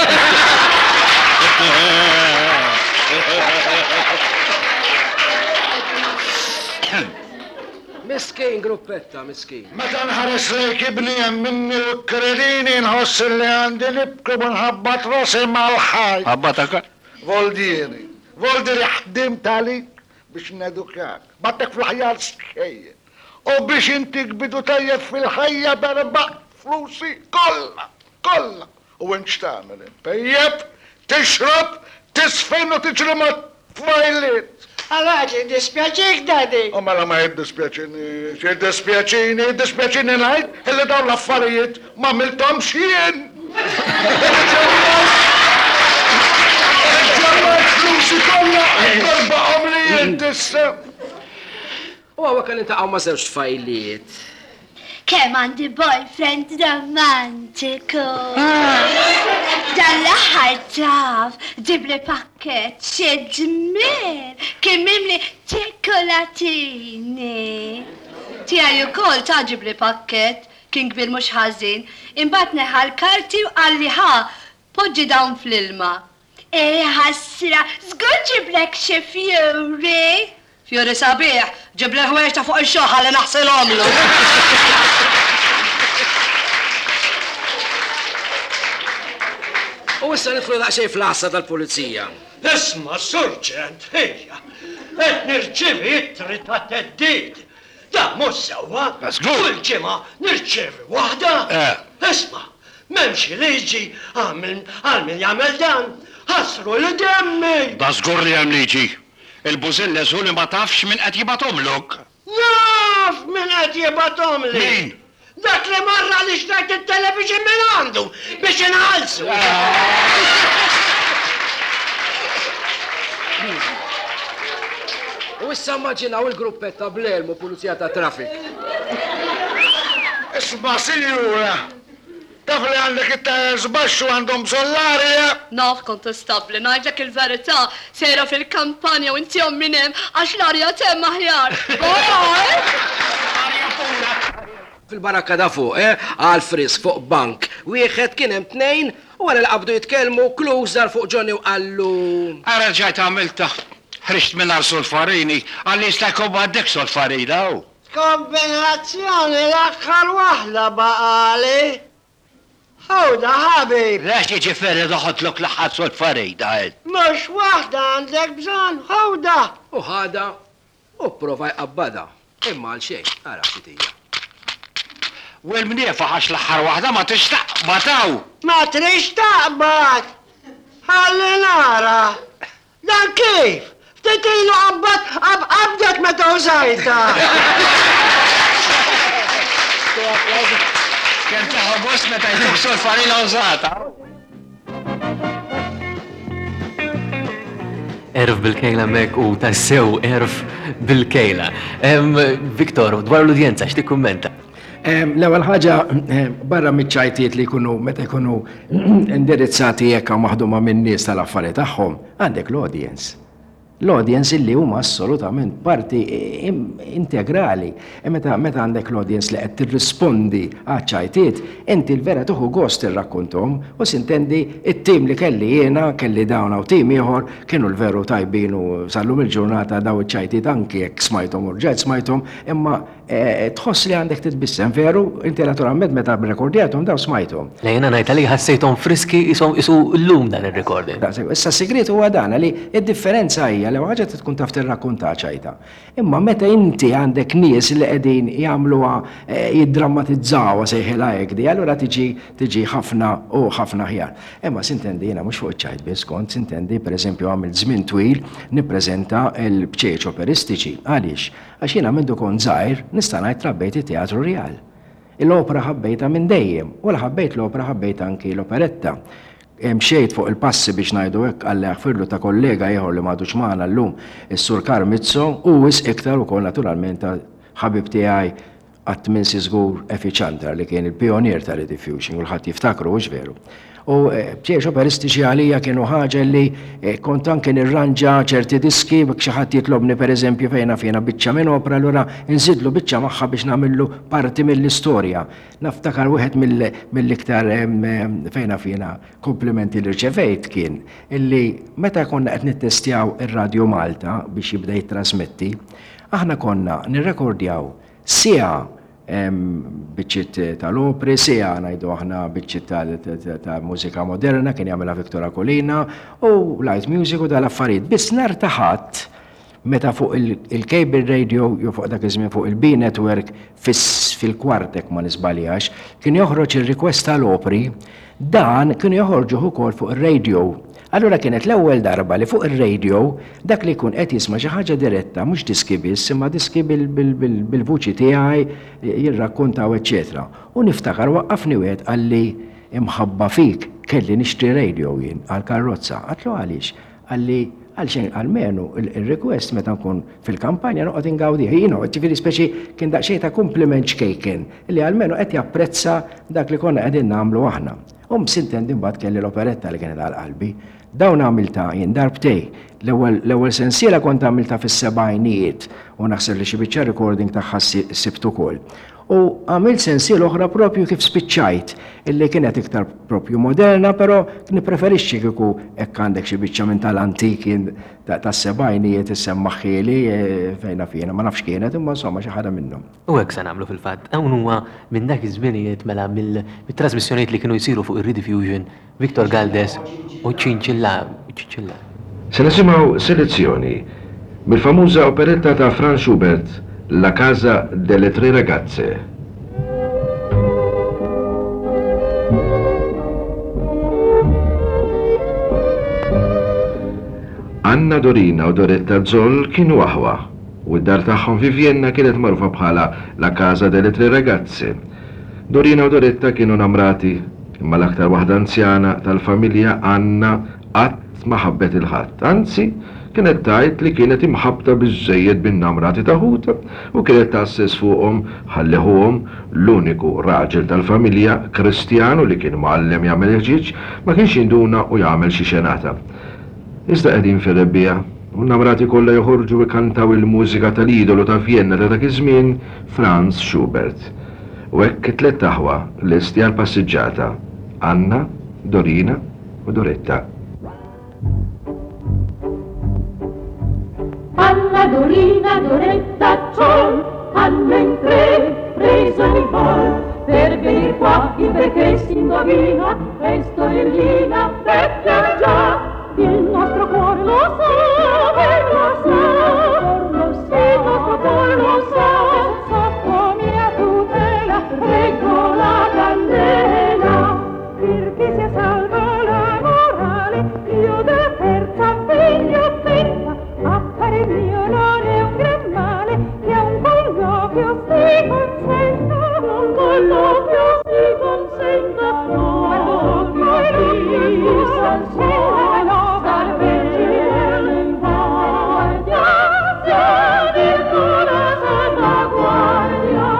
Miskin Gruppetta, miskin. Meta nħares lejk ibni hemm minni l-kredini nħoss li għandi nibkib u nħabbat rasi mal-ħaj. Ħabbataka? Voldieri ħdim talik biex nedukak. Battek fl-ħajja l-skejje. U biex intik bidu tajjeb fil-ħajja berbaq flusi kollha. U għen xtamel, pejjeb, tixrob, tisfen u tiġrima t-fajlit. Għalaġi, dispjaċik, dadi. U mela ma jiddispjaċini najt, illi dawn l-affarijiet ma miltom xien. Ġarmat flusi kolla, darba għomli jiddissa. U għawa kan intaqaw ma żewġ tfajliet. Kem għandi boyfriend romantiku. Dan l-aħħar taf, ġibli pakket xedġmir, kim mimli ċokolatini. Tijaj u kol ta' ġibli pakket, kien kbir mux ħazin, imbat neħal karti u għalli poġġi dawn fl-ilma. Ħassra, zgur ġiblek xie fjuri. Fjuri sabiħ, ġibli ħweċ ta' fuq il-xoħa li naħsilomlu. U issa nidħlu daqsxejn fl-assa tal-pulizija. Isma, surġent, ejja, qed nirċivi ittri ta' teddid. Da mhux sewwa. Kull ġimgħa nirċievi waħda. Isma, m'hemmx liġi għal min jagħmel dan. Ħassru li demmi. Da żgur li hemm liġi. Il-bużille żuli ma tafx min qed jibatomlok. Naf min qed jibatomli. Min? Dak li marra li xtaqt il-television minn għandu biex inħalsu. U issa immaġinaw il-gruppetta bl-elmu pulizija ta' trafik. Isma' sinjura, taf li għandek it-tajer għandhom sollarja. Naf kontu stabli, najdlek il-verità, sejra fil-kampanja u inti minn hemm għax l-arja temm aħjar. Fil-baraka da fuq, għal frisk fuq bank. Wieħed kien hemm tnejn u wara li qabdu jitkellmu klużar fuq Johnny u qallu. Ara ġajt għamilta. Ħrixt minn arsu l-farini, għalli sta jkobba għaddek l-farina u. Kombinazzjoni l-aħħar waħda baqali. Ħawda ħabib. Lex jiġifieri doħotlok l-ħadd l-farina għed. Mhux waħda għandek bżonn, ħawda. U ħada u prova jqabbada. Imma għal xejn, ara xitija. U l-mniefa għax l-aħħar waħda ma tixtaq, ma taw. Ma trix taqbad. Ħalli nara. Dan kif? Ftitilu qabdet meta użajta. Kem taħobos meta jtuksu l-farina użata. Erf bil-kejla mek u tassew erf bil-kejla. Viktor, dwar l-udjenza, x'ti kummenta? L-ewwel ħaġa barra miċ-ċajtiet li jkunu meta jkunu indirizzati jekk maħduma minn nies tal-affarijiet tagħhom, għandek l-audience. L-audience illi huma assolutament parti integrali. Meta għandek l-audience li qed tirrispondi għaċ-ċajtiet, inti l-vera tuħu gost irrakkuntom u sintendi it-tim li kelli dawn u tim ieħor kienu l-veru tajbin u sallum il-ġurnata daw iċ-ċajtiet anki jekk smajthom u rġajt smajthom, imma tħoss li għandek titbissem veru, inti naturalment meta b'rekordjathom daw smajthom. Lejna ngħidha li ħassejthom friski isu llum dan ir-recording. Issa segret huwa dan li d-differenza hija li ħaġa tkun taf tirrakkunta ċajta. Imma meta inti għandek nies li qegħdin jagħmluha jiddrammatizzawa sejħilha hekk di, allura tiġi ħafna u ħafna ħjar. Imma sintendi jiena mhux fuq ċajt biss kont sintendi pereżempju għamil żmien twil nippreżenta l-bċejġ operistiċi. Għaliex? Għax jiena minn kont żgħir nista' ngħid trabbejt it-Teatru Real. L-opera ħabbejta minn dejjem, u ħabbejt l-opera ħabbejt anki l-operetta. Mxejt fuq il-passi biex ngħidu hekk għalli ħfirlu ta' kollega ieħor li m'għadux magħna llum is-Sur Karmizzo u iktar ukoll naturalment ħabib tiegħi Għat-Tminsi żgur Effi Chandra li kien il-pionier tal-Rediffusion u l-ħadd jiftakru hux veru. U bċejx operistiċi għalija kienu ħaġa li kont anke nirranġa ċerti diski b'hekk xi ħadd jitlobni pereżempju fejna biċċa minn opera allura nżidlu biċċa magħha biex nagħmillu parti mill-istorja. Naftakar wieħed mill-iktar fejna komplimenti li rċevejt kien illi meta konna qed nittestjaw ir-Radio Malta biex jibda jittrasmetti, aħna konna nirrekordjaw siegħa biċċiet tal-opri, sija ngħidu aħna biċċiet ta' mużika moderna kien jagħmilha Viktor Akolina u light music u dal-affarijiet. Biss nhar ta' ħadd meta fuq il-cable radio jew fuq dak iż-żmien fuq il-B network fil-kwartek ma nisbaljax kien joħroġ ir-request tal-opri, dan kienu joħorġu ukoll fuq ir-radio. Allura kienet l-ewwel darba li fuq ir-radio dak li jkun qed jisma' xi ħaġa diretta mhux diski biss, imma diski bil-vuċi tiegħi jirrakkuntaw eċċetera. U niftakar waqqafni wieħed qalli imħabba fik kelli nixtri radio jien għall-karrozza. Għatlu għaliex? Qalli għalxejn għalmenu il-request meta nkun fil-kampanja noqgħod ingawdih. Jiena ġifieri speċi kien daqsxejn ta' compliment xkejken li għalmenu qed japprezza dak li konna qegħdin nagħmlu aħna. Sintendi mbagħad kelli l-operetta li kienet għal qalbi. Dawn għamilta jien darbtej. L-ewwel sensiela kont għamilta fis-sebgħinijiet u naħseb li xi biċċa recording tagħha sibt ukoll. U għamilt sensiela oħra propju kif spiċċajt illi kienet iktar propju moderna, però nippreferixxi kieku hekk għandek xi biċċa minn tal-antiki tas-sebgħinijiet issemmaħħieli fejna ma nafx kienet imma insomma xi ħaġa minnhom. U hekk se nagħmlu fil-fatt hawn huwa minn dak iż-żminijiet mela mit-trasmissjonijiet li kienu jsiru fuq ir-Rediffusion Viktor Galdes u Ċinċilla. Se nisimgħu selezzjoni mill-famuża operetta ta' Franz Schubert, La casa delle tre ragazze. Anna Dorina u Doretta Zoll kienu aħwa u d-dar tagħhom fi Vienna kienet magħrufa bħala La casa delle tre ragazze. Dorina u Doretta kienu namrati, imma l-aktar waħda anzjana tal-familja Anna qatt ma ħabbet il-ħadd. Anzi, kienet tajt li kienet imħabta biżżejjed bin-namrati taħuta u kienet tassess fuqhom ħalliħuhom l-uniku raġel tal-familja Kristjanu li kien muallem jagħmel il-ġiġ ma kienx jinduna u jagħmel xi xenata. Iżda qegħdin fir-rebbieħ u n-namrati kollha joħorġu ikkantaw il-mużika tal-idolu ta' Vienna ta' dak iż-żmien Franz Schubert. U hekk tliet taħwa lesti għal passiġġata Anna, Dorina u Doretta. Anna, Dorina, Doretta, John, hanno in tre preso il vol per venir qua, il perché si indovina, è storiellina vecchia già, il nostro cuore lo sa, il nostro cuore lo sa, sotto mia tutela, reggo la candela, perché sia salva la morale, io da terza figlio offesa, appare mio non è un gran male, che a un colloquio si consenta, un colloquio si consenta, quando occhio salsino, salveggiare in guardia, sia virtù la salvaguardia.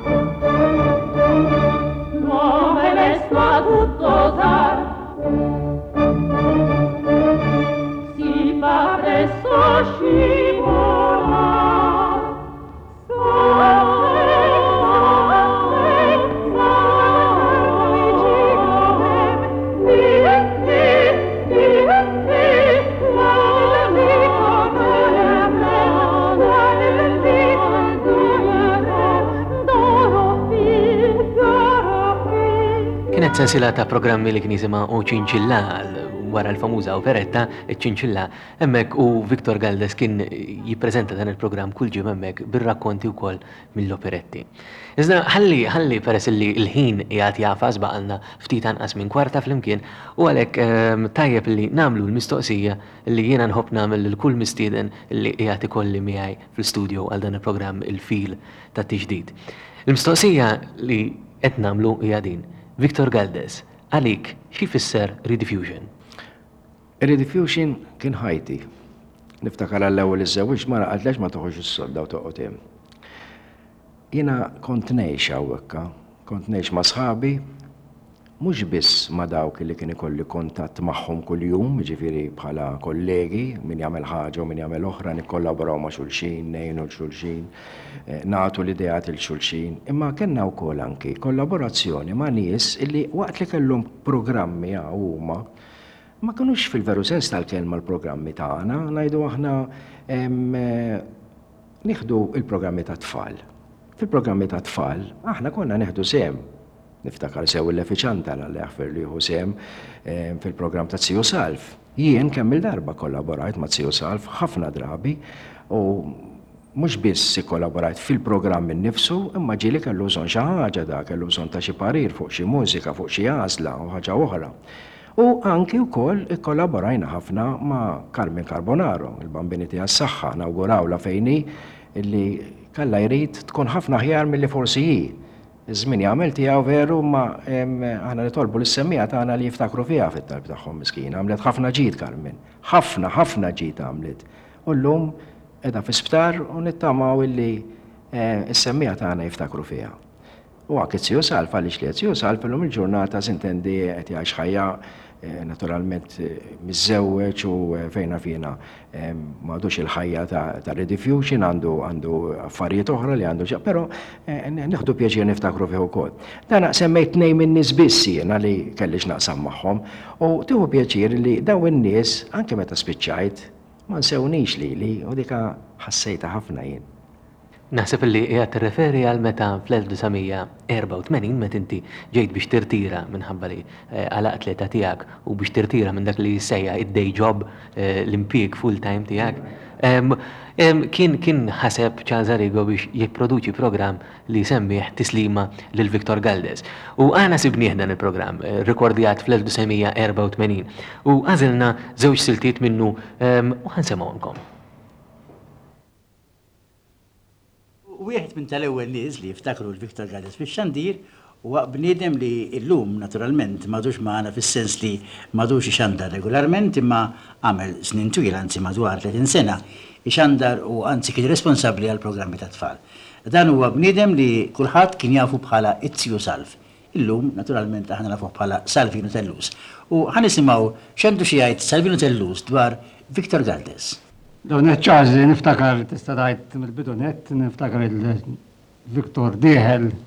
L'uomo è mesto a tutto usar, si fa presto scivolar. Kienet sensila ta' programmi li kien jisimha U Ċinċilla wara l-famuża operetta Ċinċilla hemmhekk u Victor Galdes kien jippreżenta dan il-programm kull ġimgħa hemmhekk bir-rakkonti wkoll mill-operetti. Iżda ħalli peress li l-ħin qiegħed jafas baqalna ftit anqas minn kwarta flimkien u għalhekk tajjeb li nagħmlu l-mistoqsija li jiena nħobb nagħmel lil kull mistieden li qiegħed ikolli miegħi fl-istudju għal dan il-programm il-fil tat-tiġdid. Il-mistoqsija li qed nagħmlu hija din. Victor Galdes, għalik, xi fisser rediffusion? Rediffusion kien ħajti. Niftakar għall-ewwel iż-żewġ mara għadlex ma toħroġ is-solda u toqgħod hemm. Jiena kont ngħix hawnhekk, kont ngħix ma' sħabi, mhux biss ma' dawk li kien ikolli kontatt magħhom kuljum, jiġifieri bħala kollegi, min jagħmel ħaġa u min jagħmel oħra, nikkollaboraw ma' xulxin, ngħinu l-xulxin, nagħtu l-ideat il-xulxin, imma kellna wkoll anki kollaborazzjoni ma' nies illi waqt li kellhom programmi huma ma kinux fil-veru sens tal-kelma l-programmi tagħna, ngħidu aħna nieħdu il-programmi ta' tfal. Fil-programmi ta' tfal aħna konna neħdu sem. Niftakar sew l-effiċantal għalli għaffer li jħu sem fil-programm ta' Zio Salf. Jien kemm il-darba kollaborajt ma' Zio Salf ħafna drabi u mhux biss kollaborajt fil-programm innifsu imma ġieli kellu bżonn xi ħaġa da, kellu bżonn ta' xi parir fuq xi mużika, fuq xi għażla u ħaġa oħra. U anki wkoll ikkollaborajna ħafna ma' Carmen Carbonaro, il-bambini tiegħi s-saħħa, nawgurawla fejni illi kalla jrid tkun ħafna ħjar milli forsi hi. Iż-żmien jagħmel tiegħu veru ma aħna nitolbu lis-semmija tagħna li jiftakru fiha fit-talb tagħhom miskina. Għamlet ħafna ġid Carmen. Ħafna ġid għamlet. U llum qiegħda fi-sptar u nittamaw illi s-semmija tagħna jiftakru fiha. U għak Zio Salf għaliex li Zio Salf illum il-ġurnata s'intendi qed jgħix ħajja naturalment miżżewweġ u fejna fina m'għadux il-ħajja ta' rediffusion għandu affarijiet oħra li għandu però nieħdu pjaċir niftakru fih ukoll. Dan semmejt tnejn min-nies biss jiena li kellix naqsam magħhom u tieħu pjaċir li daw in-nies anke meta spiċċajt ma nsewniex lili u dika ħassejta ħafna jien. Naħseb li qiegħed tirreferi għal meta fl-1984 meta inti ġejt biex tirtira minħabba li għalaqt l-età tiegħek u biex tirtira minn dak li jissejja id-day job l-impjieg full-time tiegħek. Kien ħaseb Charles Arrigo biex jipproduċi programm li semmih tislima lil Victor Galdes. U għana sibnieh dan il-programm, rikordjat fl-1984 u għażilna żewġ siltiet minnu u ħansemgħunkom. Wieħed minn tal-ewwel nies li jiftakru l-Victor Galdes fix-xandir huwa bniedem li llum naturalment m'għadux magħna fis-sens li m'għadux ixandar regolarment imma għamel snin twil anzi madwar 30 sena ixandar u anzi kien responsabbli għal programmi ta' tfal. Dan huwa bniedem li kulħadd kien jafu bħala Zio Salf. Illum naturalment aħna nafuh bħala Salvino Tellus. U ħanisimgħu x'għandu xi jgħid Salvino Tellus dwar Victor Galdes. Donet ċażi niftakar tista' tgħid mill-bidunet, niftakar il-Victor dieħel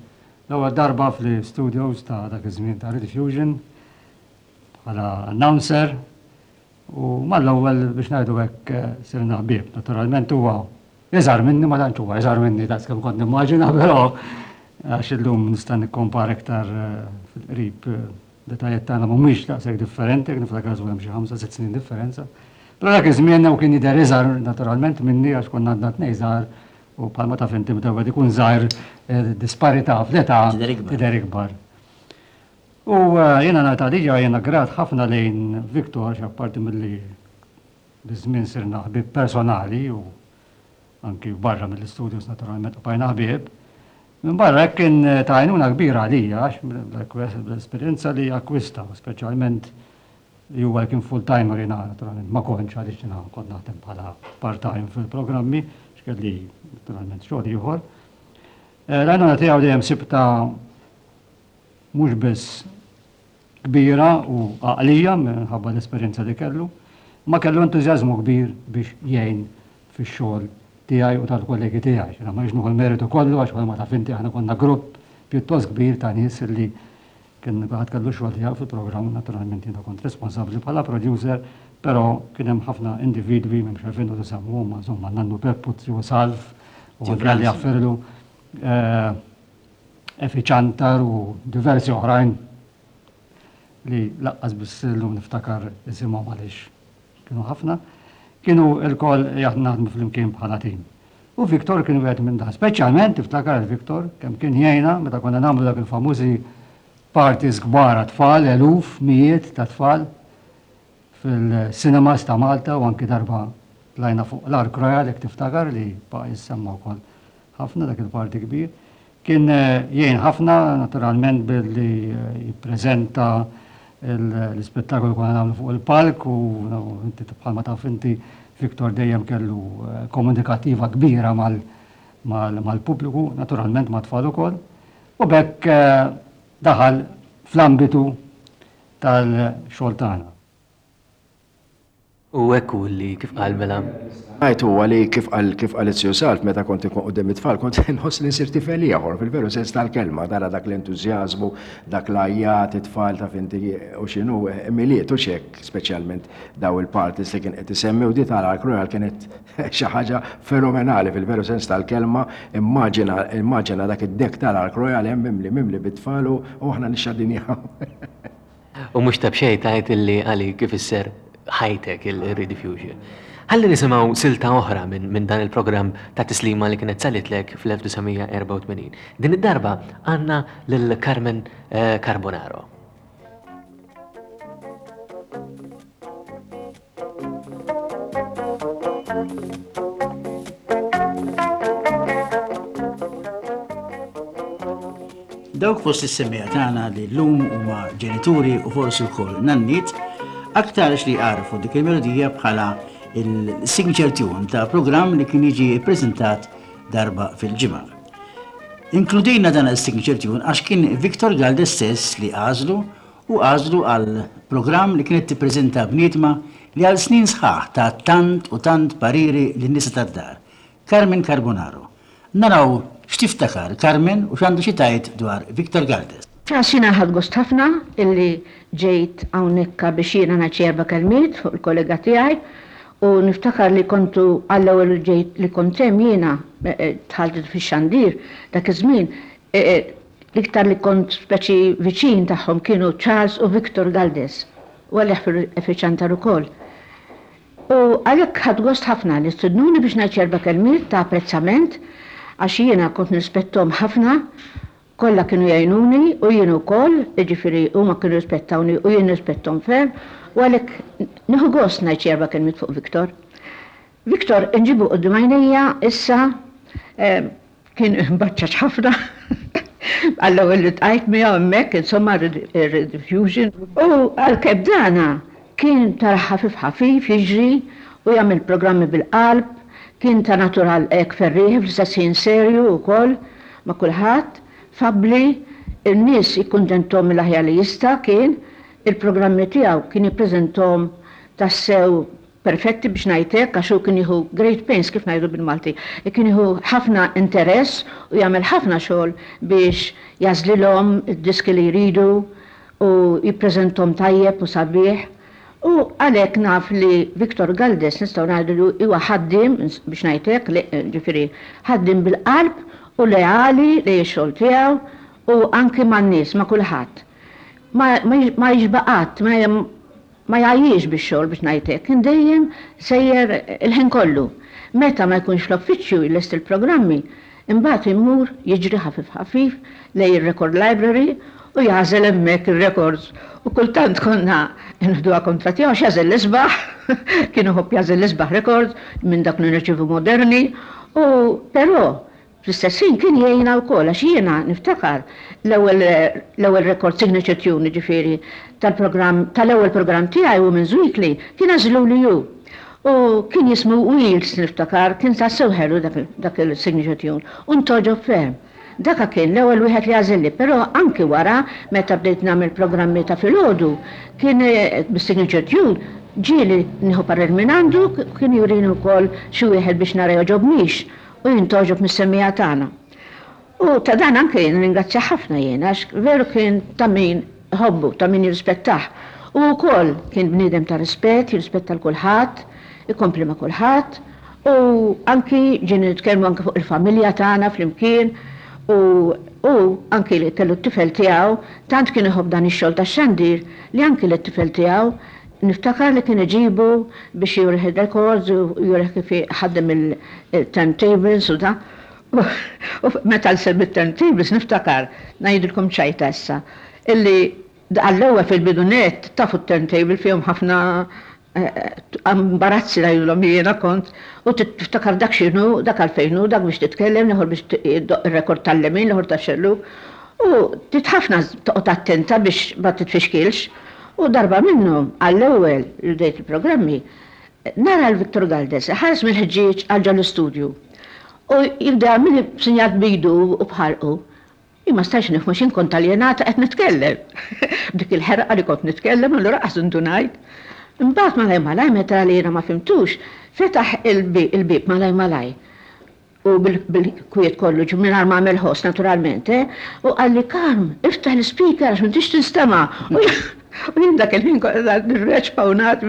l-ewwel darba fl-studios ta' dak iż-żmien ta' Rediffusion bħala announcer u mal-ewwel biex ngħidu hekk sirna ħbieb. Naturalment huwa jeżar minni ma tantx huwa jeżar minni dak kemm kont nimmaġina, però għax illum nista' nikkompar iktar fil-qrib detajiet tagħna mhumiex daqshekk differenti, jekk niftakar hemm xi 5-6 snin differenza. Però dak iż-żmien kien jidher jeżar naturalment minni għax konna għandna tnejn żgħar u bħalma taf inti meta wieħed ikun żgħar disparità fl-età tidher ikbar. U jiena ngħid għalija jiena grat ħafna lejn Viktor x'apparti milli biż-żmien sirna ħbieb personali u anki barra mill-istudios naturalment u bajna ħbieb. Minn barra hekk kien ta' għajnuna kbira għalija għax l-esperjenza li akkwista, speċjalment li huwa kien full-timer jiena naturalment ma kontx għaliex jiena kont naħdem bħala part-time fil-programmi x'kelli naturalment xogħol ieħor. L-għajnuna tiegħu dejjem sibta mhux biss kbira u għaqlija minħabba l-esperjenza li kellu, ma kellu entużjażmu kbir biex jgħin fix-xogħol tiegħi u tal-kollegi tiegħi. Jiena ma jixnuħu l-meritu kollu għax ma taf inti aħna konna grupp pjuttost kbir ta' nies li kien kulħadd kellu xogħol tiegħu fil-programm, naturalment jiena kont responsabbli bħala producer, però kien hemm ħafna individwi minn xarfin u tisemmuhom insomma Nannu Peppuzzi u Salf u Gralli Afferlu, Efi Ċantar u diversi oħrajn li laqqas bissillum niftakar isimhom għaliex kienu ħafna, kienu l-koll naħdmu fl-imkien bħala tim. U Viktor kienu wieħed minn daħ, speċjalment tiftakar il-Viktor kemm kien jgħinna meta konna nagħmlu dak il-famużi parties kbar tfal, eluf, mijiet ta' tfal fil-cinemas ta' Malta u anki darba tlajna fuq l-Ark Royal jekk tiftakar li baqa' jissemma wkoll ħafna dak il-parti kbir. Kien jgħin ħafna naturalment billi jippreżenta l-spettakolu konna nagħmlu fuq il-palk u inti bħalma taf inti Viktor dejjem kellu komunikativa kbira mal-pubbliku, naturalment ma' tfal ukoll, u bekk daħal fl-ambitu tal-xogħol tagħna. U ekku li kif qal mela. Għajtu għali kif qal Izzju Salf meta kont ikun qudiem it-tfal kont nħoss li nsir tifel ieħor fil-veru sens tal-kelma tara dak l-entużjażmu, dak l-ajjat it-tfal taf inti u x'inhu miliet u x'hekk speċjalment daw il-parties li kien qed isemmi u di tal-Ark Royal kienet xi ħaġa fenomenali fil-veru sens tal-kelma, immaġina dak id-dek tal-Ark Royal hemm mimli bit-tfal u aħna nixxaddinjaw. U mhux tab xejn tgħid illi għali kif isser ħajtek il-Rediffusion. Ħalli nisimgħu silta oħra minn dan il-programm ta' tislima li kienet salitlek fl-1984. Din id-darba għandna lil Carmen Carbonaro. Dawk fost is-semmija tagħna li llum huma ġenituri u forsi wkoll nannit aktar li għarfu dik il-melodija bħala il-signature tune ta' programm li kien jiġi ppreżentat darba fil-ġimgħa. Inkludejna dan il-signature tune għax kien Viktor Galdes stess li għażlu u għażlu għal programm li kienet tippreżenta bniedma li għal snin sħaħ ta' tant u tant pariri lin-nisa tad-dar. Carmen Carbonaro. Naraw x'tiftakar Carmen u x'għandu xi tgħid dwar Viktor Galdes. Xina ħad gost ħafna illi ġejt hawnhekk biex jiena naċerba kelmiet fuq il-kollega tiegħi u niftakar li kontu għall-ewwel ġejt li kont hemm jiena tħaltet fix-xandir dak iż-żmien l-iktar li kont speċi viċin tagħhom kienu Charles u Viktor Galdes u għalli effiċjantar ukoll. U għalhekk ħad gost ħafna li stidnuni biex naċerba kelmiet ta' apprezzament għax jiena kont nispettom ħafna. Kolla kienu jgħinuni u jien ukoll, jiġifieri huma kienu rispettawni u jien rispettom ferm, u għalhekk nieħu gost ngħid xi erba' kelmiet fuq Viktor. Viktor inġibu qudiem għajnejja issa kien mbaċċaġ ħafna għall-ewwel li tqajt miegħu hemmhekk insomma Rediffusion. U għall-kebdana kien tara ħafif jiġri u jagħmel programmi bil-qalb, kien ta' natural hekk ferrieħ fl-istess ħin serju wkoll ma' kulħadd. Fabli, il-nies jikkuntentom mill-aħjar li jista' kien, il-programmi tiegħu kien jippreżentom tassew perfetti biex ngħidlek għax hu kien jieħu great pains kif ngħidu bil-Malti. Kien jieħu ħafna interess u jagħmel ħafna xogħol biex jażlilhom id-diski li jridu u jippreżenthom tajjeb u sabiħ. U għalhekk naf li Victor Galdes nistgħu ngħidu huwa ħaddiem biex ngħidlek, ġifieri ħaddiem bil-qalb u leali li x-xogħol tiegħu u anki man-nies ma' kulħadd. Ma jiġbaqat, ma jgħajjiex bix-xogħol biex ngħidlek, kien dejjem sejjer il-ħin kollu. Meta ma jkunx fl-uffiċċju jlest il-programmi, imbagħad imur jiġri ħafif lejn ir-record library u jażel hemmhekk ir-records. U kultant konna nħduha kontra tiegħu x'jażel l-isbaħ, kienu ħobb jażel l-isbaħ records minn dak li nirċievu moderni, u però fl-istessin kien jgħinna wkoll għax jiena niftakar l-ewwel record signature tune ġifieri tal-ewwel programm tiegħi Women's Weekly kien għażlu li hu. U kien jismu Wheels niftakar, kien ta' sewħelu dak il-signature tune. U ntoġob ferm. Daka kien l-ewwel wieħed li għażilli, però anki wara meta bdejt nagħmel programmi ta' filgħodu kien bis-signature tune ġieli nieħu parer minn għandu kien jurini wkoll xi wieħed biex nara jogħġobniex u jintoġob mis-semmija tagħna. U ta' dan anke ringrazzja ħafna jien għax veru kien ta' min ħobbu, ta' min jirrispettah. U wkoll kien bniedem ta' rispett, jirrispetta l-kulħadd, ikompli ma' kulħadd, u anki ġieni nitkellmu anke fuq il-familja tagħna flimkien u anki li kellu t-tifel tiegħu, tant kien iħobb dan ix-xogħol tax-xandir li anki li t-tifel tiegħu niftakar li kien iġibu biex jurih il-records u jurih kif ħaddem il-turntables u da. U meta l-seb il-turntables niftakar, ngħidilkom ċajta issa, illi għall-ewwel fil-bidunet tafu t-turntable fihom ħafna imbarazzi ngħidulhom jiena kont u tiftakar dak x'inhu, dak għalfejn hu, dak biex titkellem, ieħor biex ir-rekord tal-lemin, ieħor tax-xelluk. U titħafna toqgħod attenta biex ma titfixkilx. U darba minnu għall-ewwel li bdejt il-programmi nara l-Victor Galdes ħares mill-ħġieġ għal l-istudju. U jibda għamil sinjat bidu u bħalqu. Ma stax nifmu xin kont aljenata qed nitkellem. Dik il-ħerqa li kont nitkellem allura qasduntu ngħid. Imbagħad malaj meta li jiena ma fimtux, fetaħ il-bib malaj. U bil-kwiet kollu mingħajr ma għamel ħoss naturalment, u qalli Karm, iftaħ l-speaker għax m'intix tinstema'. U jien dak il-ħin nirreċ pawnat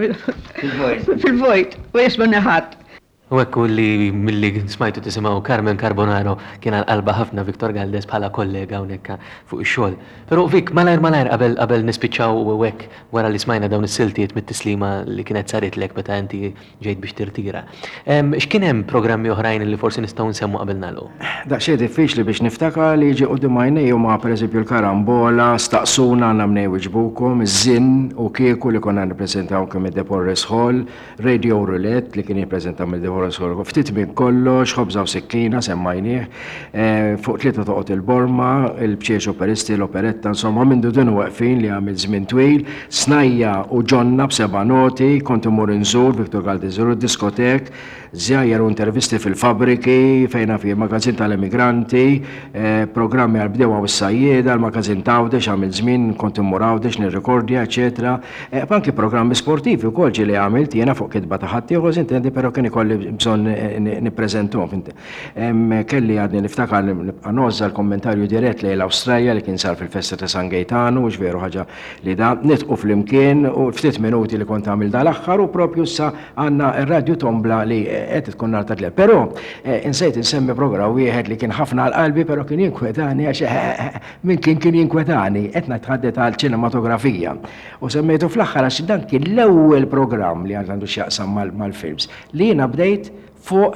fil-vojt u jisma' neħat. U ekku li mill-li smajtu tisimaw Carmen Carbonaro kien għal-qalba ħafna Victor Galdes bħala kollega hawnhekk fuq ix-xogħol. Però Vik, malajr qabel nispiċċaw u hekk wara li smajna dawn is-siltiet mit-tislima li kienet saritlek meta inti ġejt biex tirtira. X'kien hemm programmi oħrajn li forsi nistgħu nsemmu qabel nagħlqu? Daqsxejn diffiċli biex niftakar li jiġi qudiem għajnejja ma' pereżempju l-karambola, staqsuna nagħmlu wiġbukom, iż-żinn u kieku li konna nippreżentaw kemm id-Deporres Hall, Radio Roulette li kien jippreżentaw mill-Deporres ftit minn kollox, ħobża u sikkina semmajnieh, fuq tlieta toqgħod il-Borma, il-bċiex operisti, l-operetta, insomma minn dudun waqfin li għamil żmien twil, Snajja u Ġonna b'seba' noti, kont imur inżur Victor Galdes iżur id-diskotek, żjajjar u intervisti fil-fabriki, fejna fi magażin tal-emigranti, programmi għal-bdew għaw s-sajjeda, l-magażin Tawdex għamil żmien, kont imur Għawdex nirrekordja, eċetera. Anki programmi sportivi wkoll ġieli għamilt jiena fuq kitba ta' ħadd ieħor intendi, però kien ikolli bżonn nippreżentuhom. Kelli għadni niftakar nibqa' nożża l-kommentarju dirett lejn l-Awstralja li kien sar fil-Festa ta' San Gaetano, u veru ħaġa li da nitqu flimkien u ftit minuti li kont għamil dal-aħħar u propju sa għandna r-radju tombla li qed tkun nhar ta' tliet. Però insejt insemmi programm wieħed li kien ħafna għal qalbi però kien jinkwetani għax min kien jinkwetani qed nitħaddet għal ċinematografija. U semmejtu fl-aħħar għax dan kien l-ewwel programm li għandu x'jaqsam mal-films li jiena bdejt fuq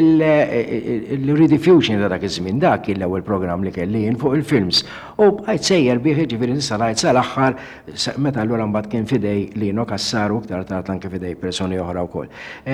il-rediffusion ta' dak iż-żmien, dak kien l-ewwel programm li kelli jien fuq il-films. U bqajt sejjer bih ġifieri nista' ngħid sal-aħħar meta allura mbagħad kien fidej Lino Kassaru aktar tard anke fidej persuni oħra wkoll.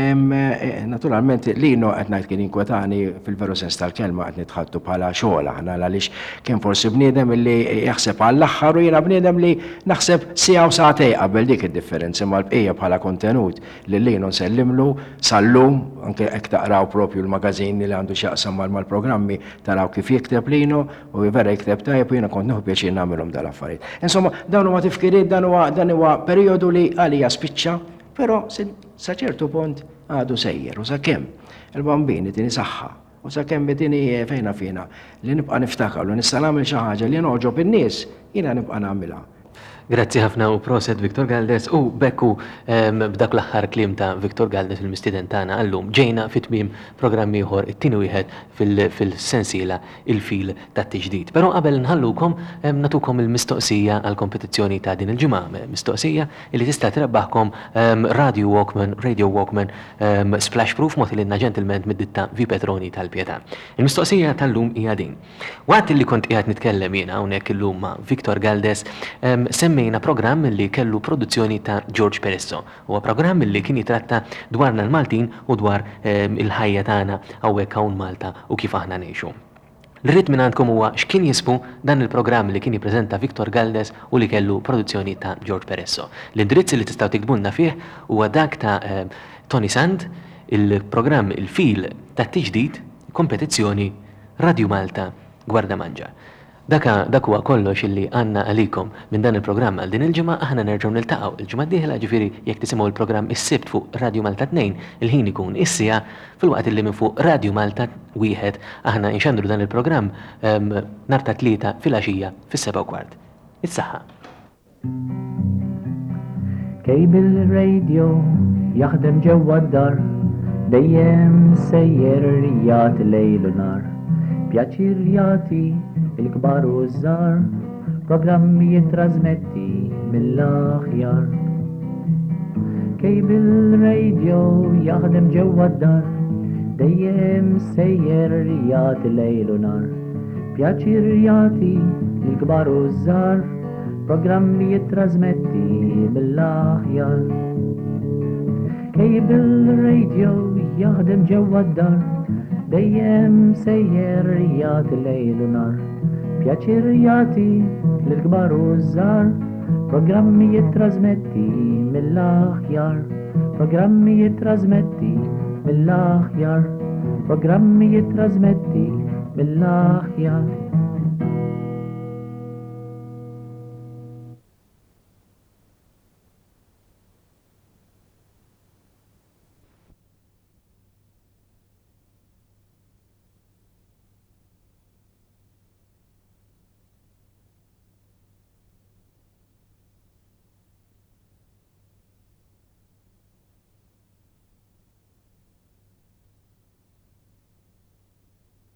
Naturalment Lino qed ngħid kien inkwetani fil-veru sens tal-kelma qed nitħattu bħala xogħol aħna għaliex kien forsi bniedem li jaħseb għall-aħħar u jiena bniedem li naħseb siegħa u sagħtej qabel dik id-differenza mal-bqija bħala kontenut li Lino nsellimlu sal-lum anke hekk taqraw propju l-magażin li għandu x'jaqsam mal-programmi taraw kif jikteb Lino u vera jikteb tajjeb u jiena kont nieħu pjaċir nagħmilhom dal-affarijiet. Insomma, dawn huma tifkiriet dan huwa perjodu li għalija spiċċa Però sa ċertu punt għadu sejjer u sakemm il-bambini tini saħħa u sakemm tini fejna fina li nibqa' niftakar u nista' nagħmel xi ħaġa li noġob in-nies jiena nibqa' nagħmilha. Grazzi ħafna u proset Viktor Galdes u bekku b'dak l-aħħar klim ta' Viktor Galdes il-mistiden tagħna għallum ġejna fit-tmiem programm ieħor it-tieni wieħed fil-sensiela il-fil tat-tiġdid. Però qabel nħallukom natukom il-mistoqsija għal kompetizzjoni ta' din il-ġimgħa, mistoqsija li tista' tirabbaħkom Radio Walkman Splash Proof mod il ġentilment mid-ditta Vi Petroni tal-Pjetà. Il-mistoqsija tal-lum hija din. Waqt li kont qiegħed nitkellem jiena hawnhekk illum ma' Viktor Galdes semmejna programm li kellu produzzjoni ta' George Peresso. Huwa programm li kien jitratta dwarna l-Maltin u dwar il-ħajja tagħna hawnhekk hawn Malta u kif aħna ngħixu. L-rid minn għandkom huwa x'kien jisbu dan il-programm li kien jippreżenta Viktor Galdes u li kellu produzzjoni ta' George Peresso. L-indirizz li tistgħu tiktbulna fih huwa dak ta' Tony Sand, il-programm il-fil tat-tiġdid, kompetizzjoni Radio Malta Gwarda Manġa. Dak huwa kollox illi għandna għalikom minn dan il-programm għal din il-ġimgħa aħna nerġgħu niltaqgħu il-ġimgħa d-dieħla ġifieri jekk tisimgħu il-programm is-Sibt fuq Radio Malta 2 il-ħin ikun is-sija filwaqt illi minn fuq Radio Malta 1 aħna nxandru dan il-programm nhar ta' tlieta fil-għaxija fis-7:15. Is-saħħa. Kejbil radio jaħdem ġewwa d-dar dejjem sejjer jagħti lejl u nar. Pjaċir jagħti il-kbar u żgħar, programmi jittrażmetti mill-aħjar. Kejbil radio jaħdem ġewwa d-dar, dejjem sejjer jagħti lejl u nar. Pjaċir jagħti il-kbar u żgħar, programmi jittrażmetti mill-aħjar. Kejbil radio jaħdem ġewwa d-dar, dejjem sejjer jagħti lejl u nar. Pjaċir jagħti lill-kbar u żgħar, programmi jittrażmetti mill-aħjar. Programmi jittrażmetti mill-aħjar. Programmi jittrażmetti mill-aħjar.